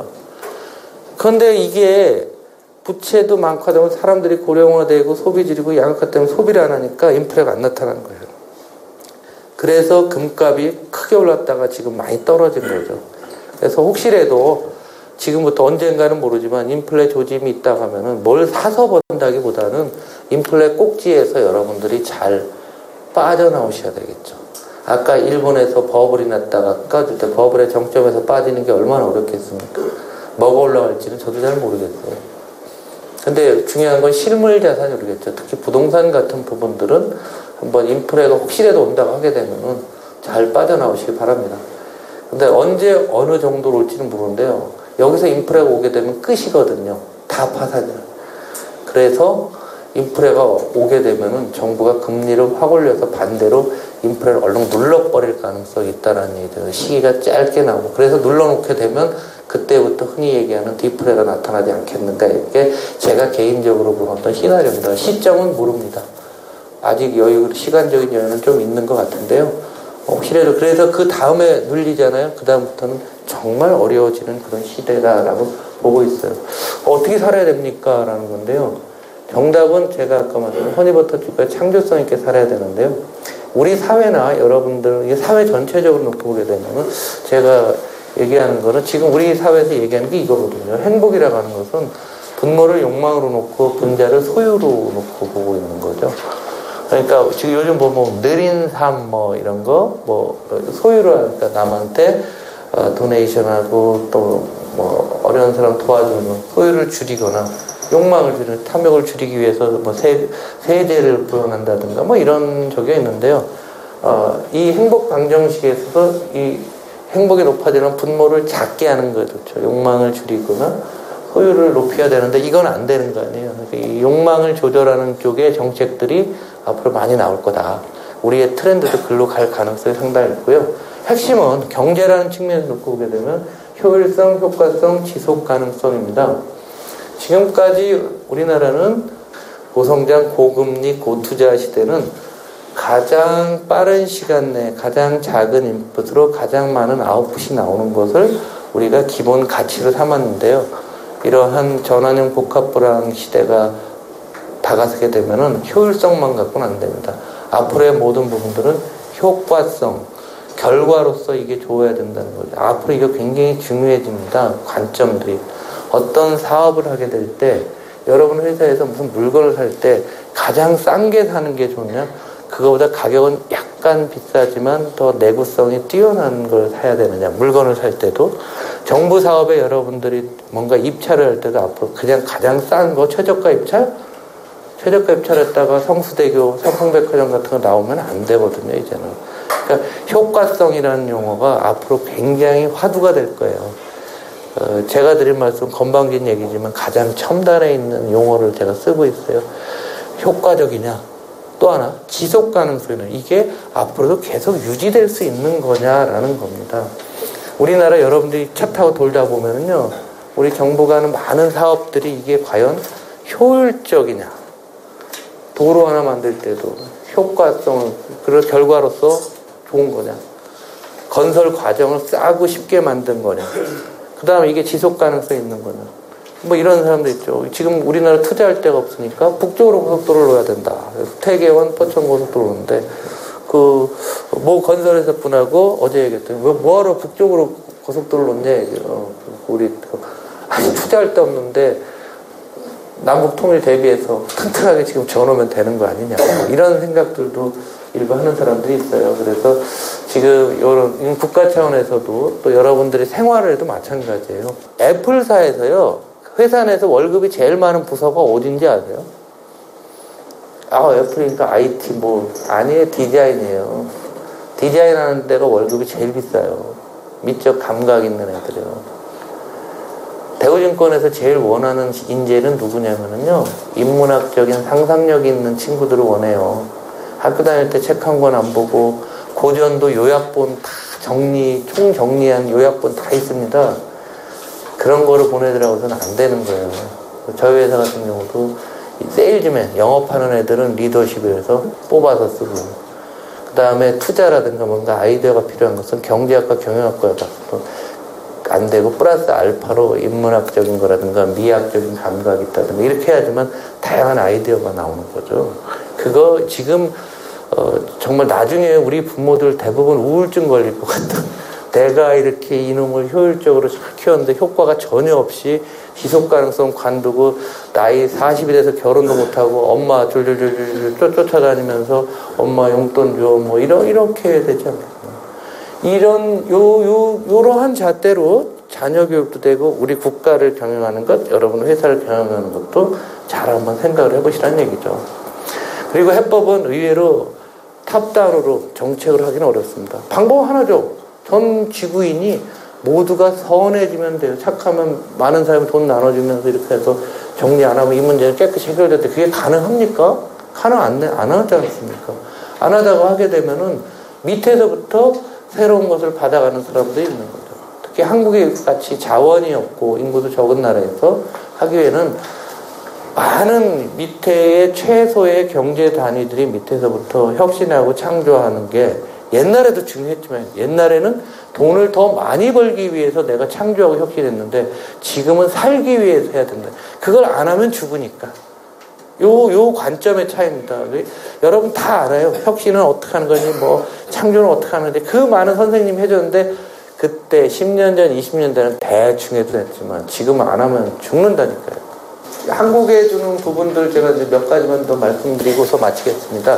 그런데 이게 부채도 많고 하다 보면 사람들이 고령화되고 소비 줄이고 양극화 때문에 소비를 안 하니까 인플레가 안 나타나는 거예요. 그래서 금값이 크게 올랐다가 지금 많이 떨어진 거죠. 그래서 혹시라도 지금부터 언젠가는 모르지만 인플레 조짐이 있다 하면은 뭘 사서 번다기보다는 인플레 꼭지에서 여러분들이 잘 빠져나오셔야 되겠죠. 아까 일본에서 버블이 났다가 까줄 때 버블의 정점에서 빠지는 게 얼마나 어렵겠습니까? 뭐가 올라갈지는 저도 잘 모르겠어요. 근데 중요한 건 실물 자산이 오르겠죠. 특히 부동산 같은 부분들은 한번 인프레가 혹시라도 온다고 하게 되면은 잘 빠져나오시기 바랍니다. 근데 언제 어느 정도로 올지는 모르는데요. 여기서 인프레가 오게 되면 끝이거든요. 다 파산이에요. 그래서 인프레가 오게 되면은 정부가 금리를 확 올려서 반대로 인프레를 얼른 눌러버릴 가능성이 있다는 얘기죠. 시기가 짧게 나오고. 그래서 눌러놓게 되면 그때부터 흔히 얘기하는 디프레가 나타나지 않겠는가. 이게 제가 개인적으로 보는 어떤 시나리오입니다. 시점은 모릅니다. 아직 여유, 시간적인 여유는 좀 있는 것 같은데요. 혹시라도 그래서 그 다음에 눌리잖아요. 그 다음부터는 정말 어려워지는 그런 시대다라고 보고 있어요. 어떻게 살아야 됩니까? 라는 건데요. 정답은 제가 아까 말씀드린 허니버터칩과 창조성 있게 살아야 되는데요. 우리 사회나 여러분들, 이게 사회 전체적으로 놓고 보게 되면 제가 얘기하는 거는 지금 우리 사회에서 얘기하는 게 이거거든요. 행복이라고 하는 것은 분모를 욕망으로 놓고 분자를 소유로 놓고 보고 있는 거죠. 그러니까 지금 요즘 뭐, 뭐 느린 삶 뭐 이런 거 뭐 소유로 하니까 남한테 어, 도네이션하고 또 뭐 어려운 사람 도와주는 소유를 줄이거나 욕망을 줄이는 탐욕을 줄이기 위해서 뭐 세, 세제를 부여한다든가 뭐 이런 적이 있는데요. 어, 이 행복 방정식에 있어서 이 행복이 높아지는 분모를 작게 하는 거죠. 그렇죠? 욕망을 줄이거나 소유를 높여야 되는데 이건 안 되는 거 아니에요. 그러니까 이 욕망을 조절하는 쪽의 정책들이 앞으로 많이 나올 거다. 우리의 트렌드도 글로 갈 가능성이 상당히 있고요. 핵심은 경제라는 측면에서 놓고 보게 되면 효율성, 효과성, 지속 가능성입니다. 지금까지 우리나라는 고성장, 고금리, 고투자 시대는 가장 빠른 시간 내에 가장 작은 인풋으로 가장 많은 아웃풋이 나오는 것을 우리가 기본 가치로 삼았는데요. 이러한 전환형 복합불황 시대가 다가서게 되면은 효율성만 갖고는 안 됩니다. 앞으로의 모든 부분들은 효과성, 결과로서 이게 좋아야 된다는 거죠. 앞으로 이거 굉장히 중요해집니다. 관점들이. 어떤 사업을 하게 될 때 여러분 회사에서 무슨 물건을 살 때 가장 싼 게 사는 게 좋냐? 그거보다 가격은 약간 비싸지만 더 내구성이 뛰어난 걸 사야 되느냐? 물건을 살 때도 정부 사업에 여러분들이 뭔가 입찰을 할 때도 앞으로 그냥 가장 싼 거 최저가 입찰? 최저가 입찰했다가 성수대교, 삼성백화점 같은 거 나오면 안 되거든요, 이제는. 그러니까 효과성이라는 용어가 앞으로 굉장히 화두가 될 거예요. 어, 제가 드린 말씀 건방진 얘기지만 가장 첨단에 있는 용어를 제가 쓰고 있어요. 효과적이냐? 또 하나 지속 가능성이냐? 이게 앞으로도 계속 유지될 수 있는 거냐라는 겁니다. 우리나라 여러분들이 차 타고 돌다 보면은요, 우리 정부가 하는 많은 사업들이 이게 과연 효율적이냐? 도로 하나 만들 때도 효과성을, 그 결과로서 좋은 거냐? 건설 과정을 싸고 쉽게 만든 거냐? 그 다음에 이게 지속 가능성이 있는 거냐? 뭐 이런 사람도 있죠. 지금 우리나라 투자할 데가 없으니까 북쪽으로 고속도로를 놓아야 된다. 태계원, 포천 고속도로인데 그 뭐 건설회사 분하고 어제 얘기했더니 뭐 뭐하러 북쪽으로 고속도로를 놓냐 얘기해요. 우리 아니 투자할 데 없는데 남북 통일 대비해서 튼튼하게 지금 지어놓으면 되는 거 아니냐. 이런 생각들도 일부 하는 사람들이 있어요. 그래서 지금 이런 국가 차원에서도 또 여러분들이 생활을 해도 마찬가지예요. 애플사에서요, 회사 내에서 월급이 제일 많은 부서가 어딘지 아세요? 아, 애플이니까 아이티 뭐 아니에요. 디자인이에요. 디자인하는 데가 월급이 제일 비싸요. 미적 감각 있는 애들이요. 대우증권에서 제일 원하는 인재는 누구냐면요, 인문학적인 상상력이 있는 친구들을 원해요. 학교 다닐 때 책 한 권 안 보고 고전도 요약본 다 정리, 총정리한 요약본 다 있습니다. 그런 거를 보내더라고서는 안 되는 거예요. 저희 회사 같은 경우도 세일즈맨, 영업하는 애들은 리더십에서 뽑아서 쓰고, 그 다음에 투자라든가 뭔가 아이디어가 필요한 것은 경제학과 경영학과에 가서 안 되고 플러스 알파로 인문학적인 거라든가 미학적인 감각이 있다든가 이렇게 해야지만 다양한 아이디어가 나오는 거죠. 그거 지금 어, 정말 나중에 우리 부모들 대부분 우울증 걸릴 것 같다. 내가 이렇게 이놈을 효율적으로 잘 키웠는데 효과가 전혀 없이 지속 가능성 관두고 나이 사십이 돼서 결혼도 못하고 엄마 줄줄줄줄 쫓아다니면서 엄마 용돈 줘 뭐 이러, 이렇게 되지 않을까. 이런 요, 요, 요러한 잣대로 자녀 교육도 되고 우리 국가를 경영하는 것, 여러분 회사를 경영하는 것도 잘 한번 생각을 해보시라는 얘기죠. 그리고 해법은 의외로 탑다운으로 정책을 하기는 어렵습니다. 방법 하나죠. 전 지구인이 모두가 선해지면 돼요. 착하면 많은 사람이 돈 나눠주면서 이렇게 해서 정리 안 하면 이 문제는 깨끗이 해결될 때 그게 가능합니까? 가능 안, 안 하지 않습니까? 안 하다가 하게 되면은 밑에서부터 새로운 것을 받아가는 사람도 있는 거죠. 특히 한국이 같이 자원이 없고 인구도 적은 나라에서 하기에는 많은 밑에의 최소의 경제 단위들이 밑에서부터 혁신하고 창조하는 게 옛날에도 중요했지만 옛날에는 돈을 더 많이 벌기 위해서 내가 창조하고 혁신했는데 지금은 살기 위해서 해야 된다. 그걸 안 하면 죽으니까. 요, 요 관점의 차이입니다. 여러분 다 알아요. 혁신은 어떻게 하는 거니, 뭐, 창조는 어떻게 하는데, 그 많은 선생님이 해줬는데, 그때 십 년 전, 이십 년 전은 대충 해도 됐지만, 지금은 안 하면 죽는다니까요. 한국에 주는 부분들 제가 이제 몇 가지만 더 말씀드리고서 마치겠습니다.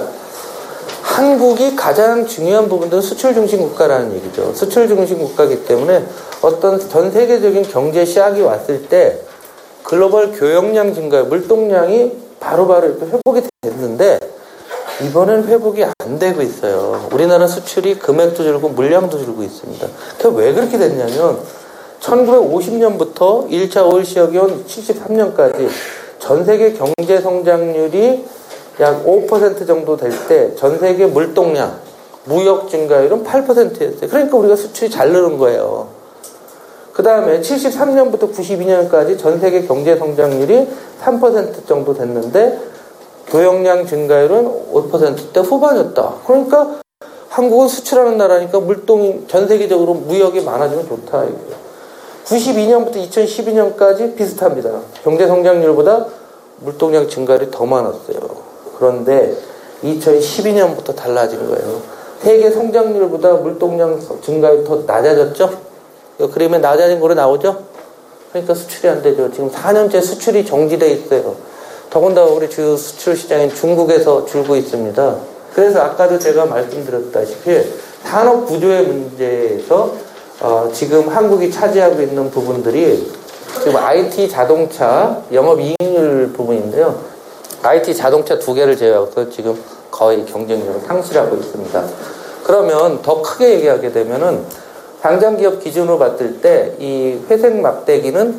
한국이 가장 중요한 부분들은 수출 중심 국가라는 얘기죠. 수출 중심 국가이기 때문에 어떤 전 세계적인 경제 시학이 왔을 때 글로벌 교역량 증가, 물동량이 바로바로 이렇게 회복이 됐는데 이번엔 회복이 안 되고 있어요. 우리나라 수출이 금액도 줄고 물량도 줄고 있습니다. 그게 왜 그렇게 됐냐면 천구백오십 년부터 일 차 오일 시역이 온 칠십삼 년까지 전 세계 경제 성장률이 약 오 퍼센트 정도 될 때 전 세계 물동량, 무역 증가율은 팔 퍼센트였어요. 그러니까 우리가 수출이 잘 느는 거예요. 그 다음에 칠십삼 년부터 구십이 년까지 전 세계 경제 성장률이 삼 퍼센트 정도 됐는데 교역량 증가율은 오 퍼센트대 후반이었다. 그러니까 한국은 수출하는 나라니까 물동이 전 세계적으로 무역이 많아지면 좋다. 구십이 년부터 이천십이 년까지 비슷합니다. 경제 성장률보다 물동량 증가율이 더 많았어요. 그런데 이천십이 년부터 달라진 거예요. 세계 성장률보다 물동량 증가율이 더 낮아졌죠? 그림에 낮아진 거로 나오죠? 그러니까 수출이 안 되죠. 지금 사 년째 수출이 정지되어 있어요. 더군다나 우리 주요 수출 시장인 중국에서 줄고 있습니다. 그래서 아까도 제가 말씀드렸다시피 산업 구조의 문제에서 어, 지금 한국이 차지하고 있는 부분들이 지금 아이티 자동차 영업이익률 부분인데요. 아이티 자동차 두 개를 제외하고서 지금 거의 경쟁력을 상실하고 있습니다. 그러면 더 크게 얘기하게 되면은 당장 기업 기준으로 봤을 때 이 회색 막대기는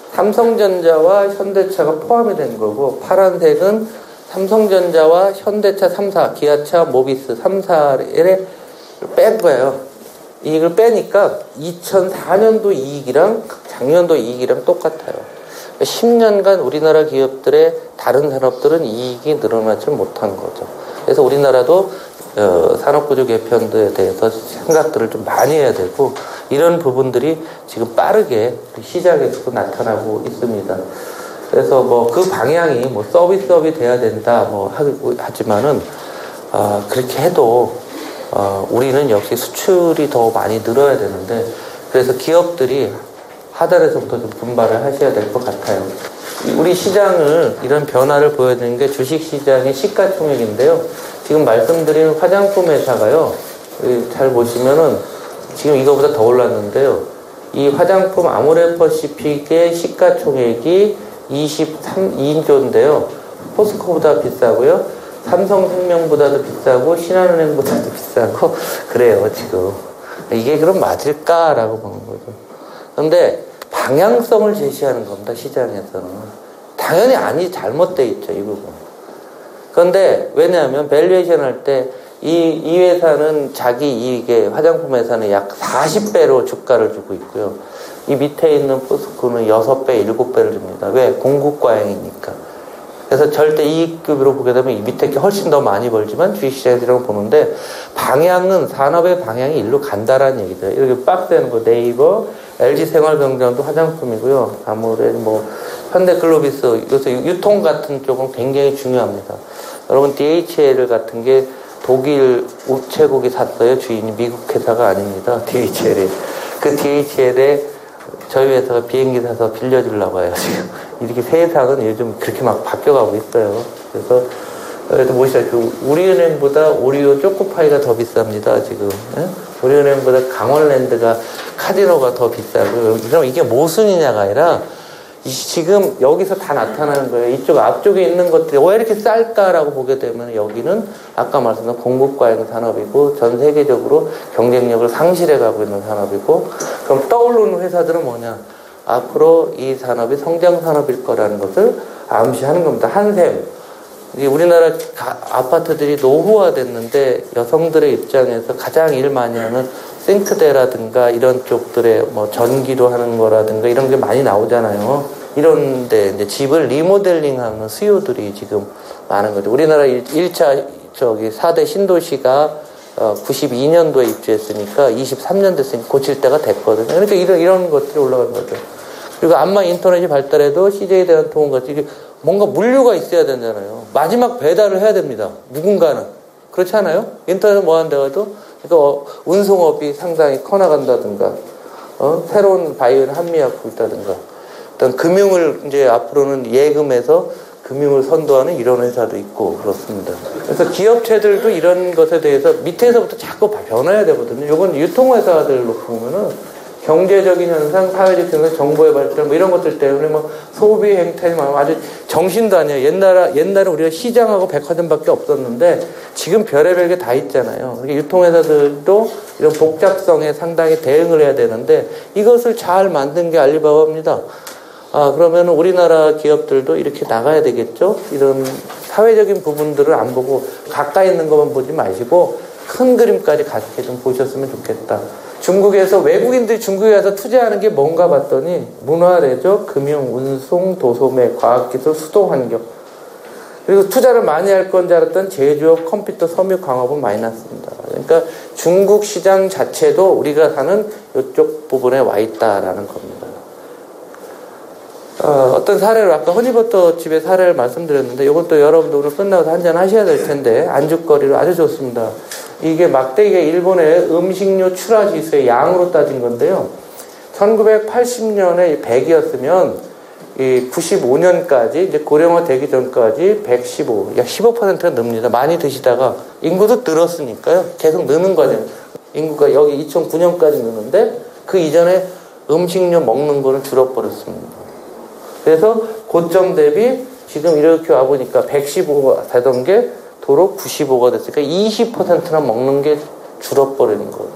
삼성전자와 현대차가 포함이 된 거고 파란색은 삼성전자와 현대차 삼 사, 기아차, 모비스 삼 사를 뺀 거예요. 이익을 빼니까 이천사 년도 이익이랑 작년도 이익이랑 똑같아요. 십 년간 우리나라 기업들의 다른 산업들은 이익이 늘어나지 못한 거죠. 그래서 우리나라도 어, 산업구조 개편에 대해서 생각들을 좀 많이 해야 되고 이런 부분들이 지금 빠르게 시장에서도 나타나고 있습니다. 그래서 뭐 그 방향이 뭐 서비스업이 돼야 된다 뭐 하지만은 어, 그렇게 해도 어, 우리는 역시 수출이 더 많이 늘어야 되는데 그래서 기업들이 하단에서부터 좀 분발을 하셔야 될 것 같아요. 우리 시장을 이런 변화를 보여드리는 게 주식시장의 시가총액인데요. 지금 말씀드린 화장품 회사가요. 잘 보시면은 지금 이거보다 더 올랐는데요. 이 화장품 아모레퍼시픽의 시가총액이 이십삼 조인데요. 포스코보다 비싸고요. 삼성생명보다도 비싸고 신한은행보다도 비싸고 그래요 지금. 이게 그럼 맞을까라고 보는 거죠. 그런데 방향성을 제시하는 겁니다. 시장에서는. 당연히 아니 잘못돼 있죠. 이 부분. 그런데 왜냐하면 밸류에이션 할 때 이, 이 회사는 자기 이익에 화장품 회사는 약 사십 배로 주가를 주고 있고요. 이 밑에 있는 포스코는 여섯 배, 일곱 배를 줍니다. 왜? 공급과잉이니까. 그래서 절대 이익급으로 보게 되면 이 밑에 게 훨씬 더 많이 벌지만 주식시장이라고 보는데 방향은 산업의 방향이 일로 간다라는 얘기죠. 이렇게 박스에는 뭐 네이버, 엘지생활병장도 화장품이고요. 아무래도 뭐 현대글로비스 요새 유통 같은 쪽은 굉장히 중요합니다. 여러분 디에이치엘 같은 게 독일 우체국이 샀어요. 주인이 미국 회사가 아닙니다. 디에이치엘이. 그 디에이치엘에 저희 회사가 비행기 사서 빌려주려고 해요. 지금 이렇게 세상은 요즘 그렇게 막 바뀌어가고 있어요. 그래서 그래도 보시죠. 우리은행보다 오리오 초코파이가 더 비쌉니다. 지금. 예? 우리은행보다 강원랜드가 카지노가 더 비싸고. 그럼 이게 모순이냐가 아니라 지금 여기서 다 나타나는 거예요. 이쪽 앞쪽에 있는 것들이 왜 이렇게 쌀까라고 보게 되면 여기는 아까 말씀드린 공급과잉 산업이고 전 세계적으로 경쟁력을 상실해가고 있는 산업이고, 그럼 떠오르는 회사들은 뭐냐? 앞으로 이 산업이 성장 산업일 거라는 것을 암시하는 겁니다. 한샘. 우리나라 아파트들이 노후화됐는데 여성들의 입장에서 가장 일 많이 하는 싱크대라든가 이런 쪽들의 뭐 전기로 하는 거라든가 이런 게 많이 나오잖아요. 이런데 이제 집을 리모델링하는 수요들이 지금 많은 거죠. 우리나라 일 차 저기 사 대 신도시가 어 구십이 년도에 입주했으니까 이십삼 년 됐으니까 고칠 때가 됐거든요. 그러니까 이런 이런 것들이 올라가는 거죠. 그리고 암만 인터넷이 발달해도 씨제이 대한통운 같이 뭔가 물류가 있어야 되잖아요. 마지막 배달을 해야 됩니다. 누군가는. 그렇지 않아요? 인터넷 뭐 한다고도 그러니까 어, 운송업이 상당히 커나간다든가, 어? 새로운 바이오를 합리화하고 있다든가, 일단 금융을 이제 앞으로는 예금에서 금융을 선도하는 이런 회사도 있고 그렇습니다. 그래서 기업체들도 이런 것에 대해서 밑에서부터 자꾸 변해야 되거든요. 이건 유통회사들로 보면은 경제적인 현상, 사회적 현상, 정보의 발전 뭐 이런 것들 때문에 뭐 소비 행태 아주 정신도 아니에요. 옛날 옛날에 우리가 시장하고 백화점밖에 없었는데 지금 별의별 게 다 있잖아요. 그러니까 유통회사들도 이런 복잡성에 상당히 대응을 해야 되는데 이것을 잘 만든 게 알리바바입니다. 아, 그러면 우리나라 기업들도 이렇게 나가야 되겠죠? 이런 사회적인 부분들을 안 보고 가까이 있는 것만 보지 마시고 큰 그림까지 같이 좀 보셨으면 좋겠다. 중국에서 외국인들이 중국에 가서 투자하는 게 뭔가 봤더니 문화, 레저, 금융, 운송, 도소매, 과학기술, 수도환경. 그리고 투자를 많이 할 건 줄 알았던 제조업, 컴퓨터, 섬유, 광업은 많이 났습니다. 그러니까 중국 시장 자체도 우리가 사는 이쪽 부분에 와 있다라는 겁니다. 어, 어떤 사례를 아까 허니버터 집의 사례를 말씀드렸는데 이건 또 여러분도 오늘 끝나고 한잔 하셔야 될 텐데 안주거리로 아주 좋습니다. 이게 막대기가 일본의 음식료 출하 지수의 양으로 따진 건데요. 천구백팔십 년에 백이었으면 이 구십오 년까지 이제 고령화 되기 전까지 백십오, 약 십오 퍼센트가 늡니다. 많이 드시다가 인구도 늘었으니까요. 계속 느는 거죠. 인구가 여기 이천구 년까지 느는데 그 이전에 음식료 먹는 거는 줄어버렸습니다. 그래서 고점 대비 지금 이렇게 와보니까 백십오가 되던 게 도로 구십오가 됐으니까 이십 퍼센트나 먹는 게 줄어버리는 거죠.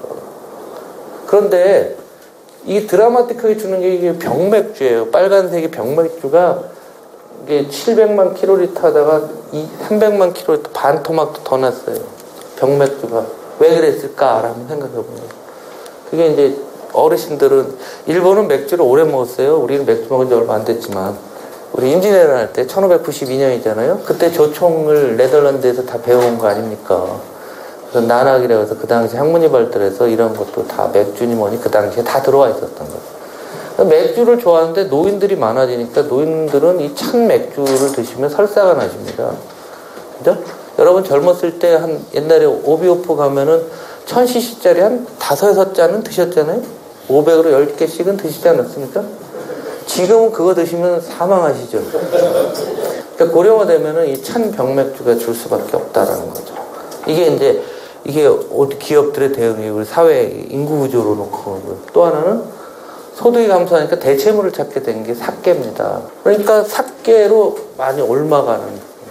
그런데 이 드라마틱하게 주는 게 이게 병맥주예요. 빨간색이 병맥주가 이게 칠백만 킬로리터 하다가 삼백만 킬로리터 반 토막도 더 났어요. 병맥주가. 왜 그랬을까라는 생각해보면. 그게 이제 어르신들은 일본은 맥주를 오래 먹었어요. 우리는 맥주 먹은 지 얼마 안 됐지만 우리 임진왜란 할 때 천오백구십이 년이잖아요. 그때 조총을 네덜란드에서 다 배워온 거 아닙니까? 그래서 난학이라고 해서 그 당시 학문이 발달해서 이런 것도 다 맥주니 뭐니 그 당시에 다 들어와 있었던 거죠. 맥주를 좋아하는데 노인들이 많아지니까 노인들은 이 찬 맥주를 드시면 설사가 나십니다. 그죠? 여러분 젊었을 때 한 옛날에 오비오프 가면은 천 씨씨짜리 한 다섯, 여섯 잔은 드셨잖아요? 오백으로 열 개씩은 드시지 않았습니까? 지금은 그거 드시면 사망하시죠. 그러니까 고령화 되면은 이 찬 병맥주가 줄 수밖에 없다라는 거죠. 이게 이제, 이게 기업들의 대응이고, 우리 사회 인구 구조로 놓고, 또 하나는 소득이 감소하니까 대체물을 찾게 된 게 삭개입니다. 그러니까 삭개로 많이 옮아가는.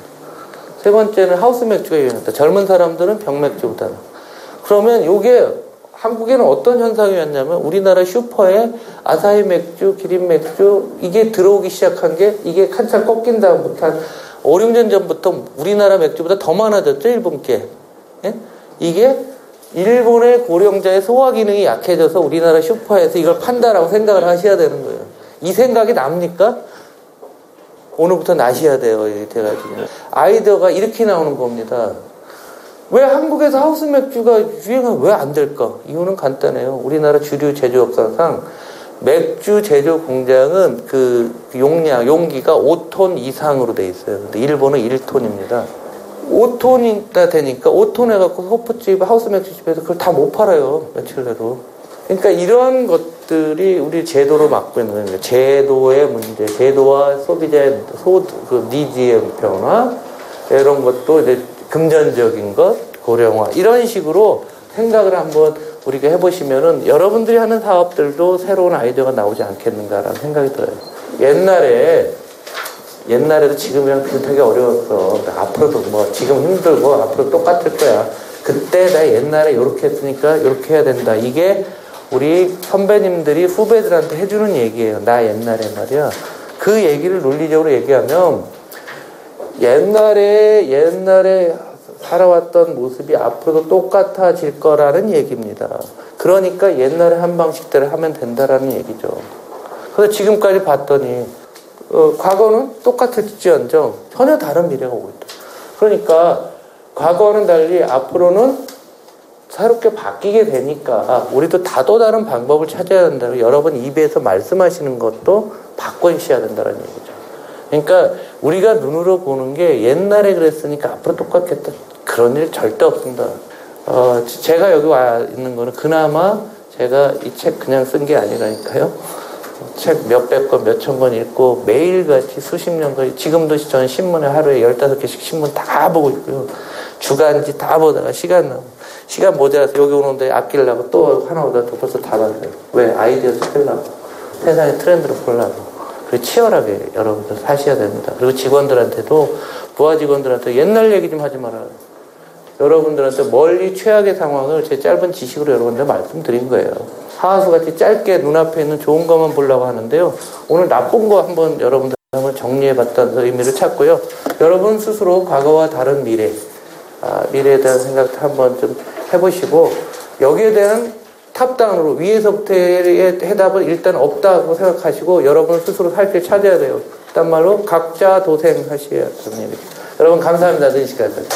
세 번째는 하우스 맥주가 유행했다. 젊은 사람들은 병맥주보다는. 그러면 이게 한국에는 어떤 현상이 왔냐면 우리나라 슈퍼에 아사히 맥주, 기린 맥주 이게 들어오기 시작한 게 이게 한참 꺾인 다음부터 한 오, 육 년 전부터 우리나라 맥주보다 더 많아졌죠. 일본 게. 예? 이게 일본의 고령자의 소화 기능이 약해져서 우리나라 슈퍼에서 이걸 판다라고 생각을 하셔야 되는 거예요. 이 생각이 납니까? 오늘부터 나셔야 돼요. 이렇게 돼가지고. 아이디어가 이렇게 나오는 겁니다. 왜 한국에서 하우스 맥주가 유행은 왜 안 될까? 이유는 간단해요. 우리나라 주류 제조업사상 맥주 제조 공장은 그 용량, 용기가 오 톤 이상으로 돼 있어요. 근데 일본은 일 톤입니다. 오 톤이나 되니까 오 톤 해갖고 호프집, 하우스맥주집에서 그걸 다 못 팔아요. 며칠 내로. 그러니까 이런 것들이 우리 제도로 막고 있는 거예요. 제도의 문제, 제도와 소비자의 소, 그 니즈의 변화, 이런 것도 이제 금전적인 것, 고령화, 이런 식으로 생각을 한번 우리가 해보시면은 여러분들이 하는 사업들도 새로운 아이디어가 나오지 않겠는가라는 생각이 들어요. 옛날에, 옛날에도 지금이랑 비슷하게 어려웠어. 앞으로도 뭐, 지금 힘들고 앞으로 똑같을 거야. 그때 나 옛날에 이렇게 했으니까 이렇게 해야 된다. 이게 우리 선배님들이 후배들한테 해주는 얘기예요. 나 옛날에 말이야. 그 얘기를 논리적으로 얘기하면 옛날에 옛날에 살아왔던 모습이 앞으로도 똑같아질 거라는 얘기입니다. 그러니까 옛날에 한 방식대로 하면 된다라는 얘기죠. 그래서 지금까지 봤더니 어, 과거는 똑같을지언정 전혀 다른 미래가 오고 있다. 그러니까 과거와는 달리 앞으로는 새롭게 바뀌게 되니까 우리도 다도 다른 방법을 찾아야 된다고 여러분 입에서 말씀하시는 것도 바꿔주셔야 된다는 얘기죠. 그러니까 우리가 눈으로 보는 게 옛날에 그랬으니까 앞으로 똑같겠다. 그런 일 절대 없습니다. 어, 제가 여기 와 있는 거는 그나마 제가 이 책 그냥 쓴 게 아니라니까요. 책 몇백 권, 몇천 권 읽고 매일같이 수십 년간 지금도 저는 신문에 하루에 열다섯 개씩 신문 다 보고 있고요. 주간지 다 보다가 시간 나고 시간 모자라서 여기 오는데 아끼려고 또 하나 오다가 또 벌써 다 봤어요. 왜? 아이디어 쓰려고. 세상의 트렌드를 보려고. 그리고 치열하게 여러분들 사셔야 됩니다. 그리고 직원들한테도 부하 직원들한테 옛날 얘기 좀 하지 말아요. 여러분들한테 멀리 최악의 상황을 제 짧은 지식으로 여러분들 말씀드린 거예요. 하하수같이 짧게 눈앞에 있는 좋은 것만 보려고 하는데요. 오늘 나쁜 거 한번 여러분들 한번 정리해봤다는 의미를 찾고요. 여러분 스스로 과거와 다른 미래, 아, 미래에 대한 생각도 한번 좀 해보시고 여기에 대한 탑다운으로 위에서부터의 해답은 일단 없다고 생각하시고 여러분 스스로 살 길 찾아야 돼요. 딴 말로 각자 도생하셔야 됩니다. 여러분 감사합니다. 늦은 시간까지.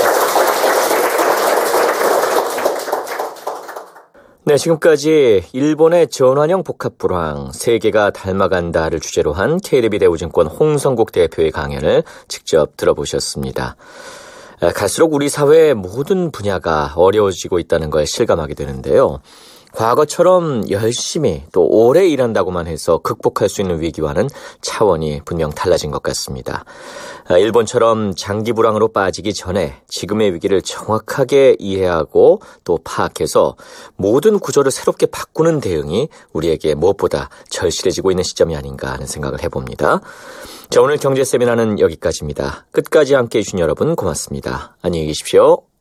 네, 지금까지 일본의 전환형 복합불황, 세계가 닮아간다를 주제로 한 케이엘비 대우증권 홍성국 대표의 강연을 직접 들어보셨습니다. 갈수록 우리 사회의 모든 분야가 어려워지고 있다는 걸 실감하게 되는데요. 과거처럼 열심히 또 오래 일한다고만 해서 극복할 수 있는 위기와는 차원이 분명 달라진 것 같습니다. 일본처럼 장기 불황으로 빠지기 전에 지금의 위기를 정확하게 이해하고 또 파악해서 모든 구조를 새롭게 바꾸는 대응이 우리에게 무엇보다 절실해지고 있는 시점이 아닌가 하는 생각을 해봅니다. 자, 오늘 경제 세미나는 여기까지입니다. 끝까지 함께해 주신 여러분 고맙습니다. 안녕히 계십시오.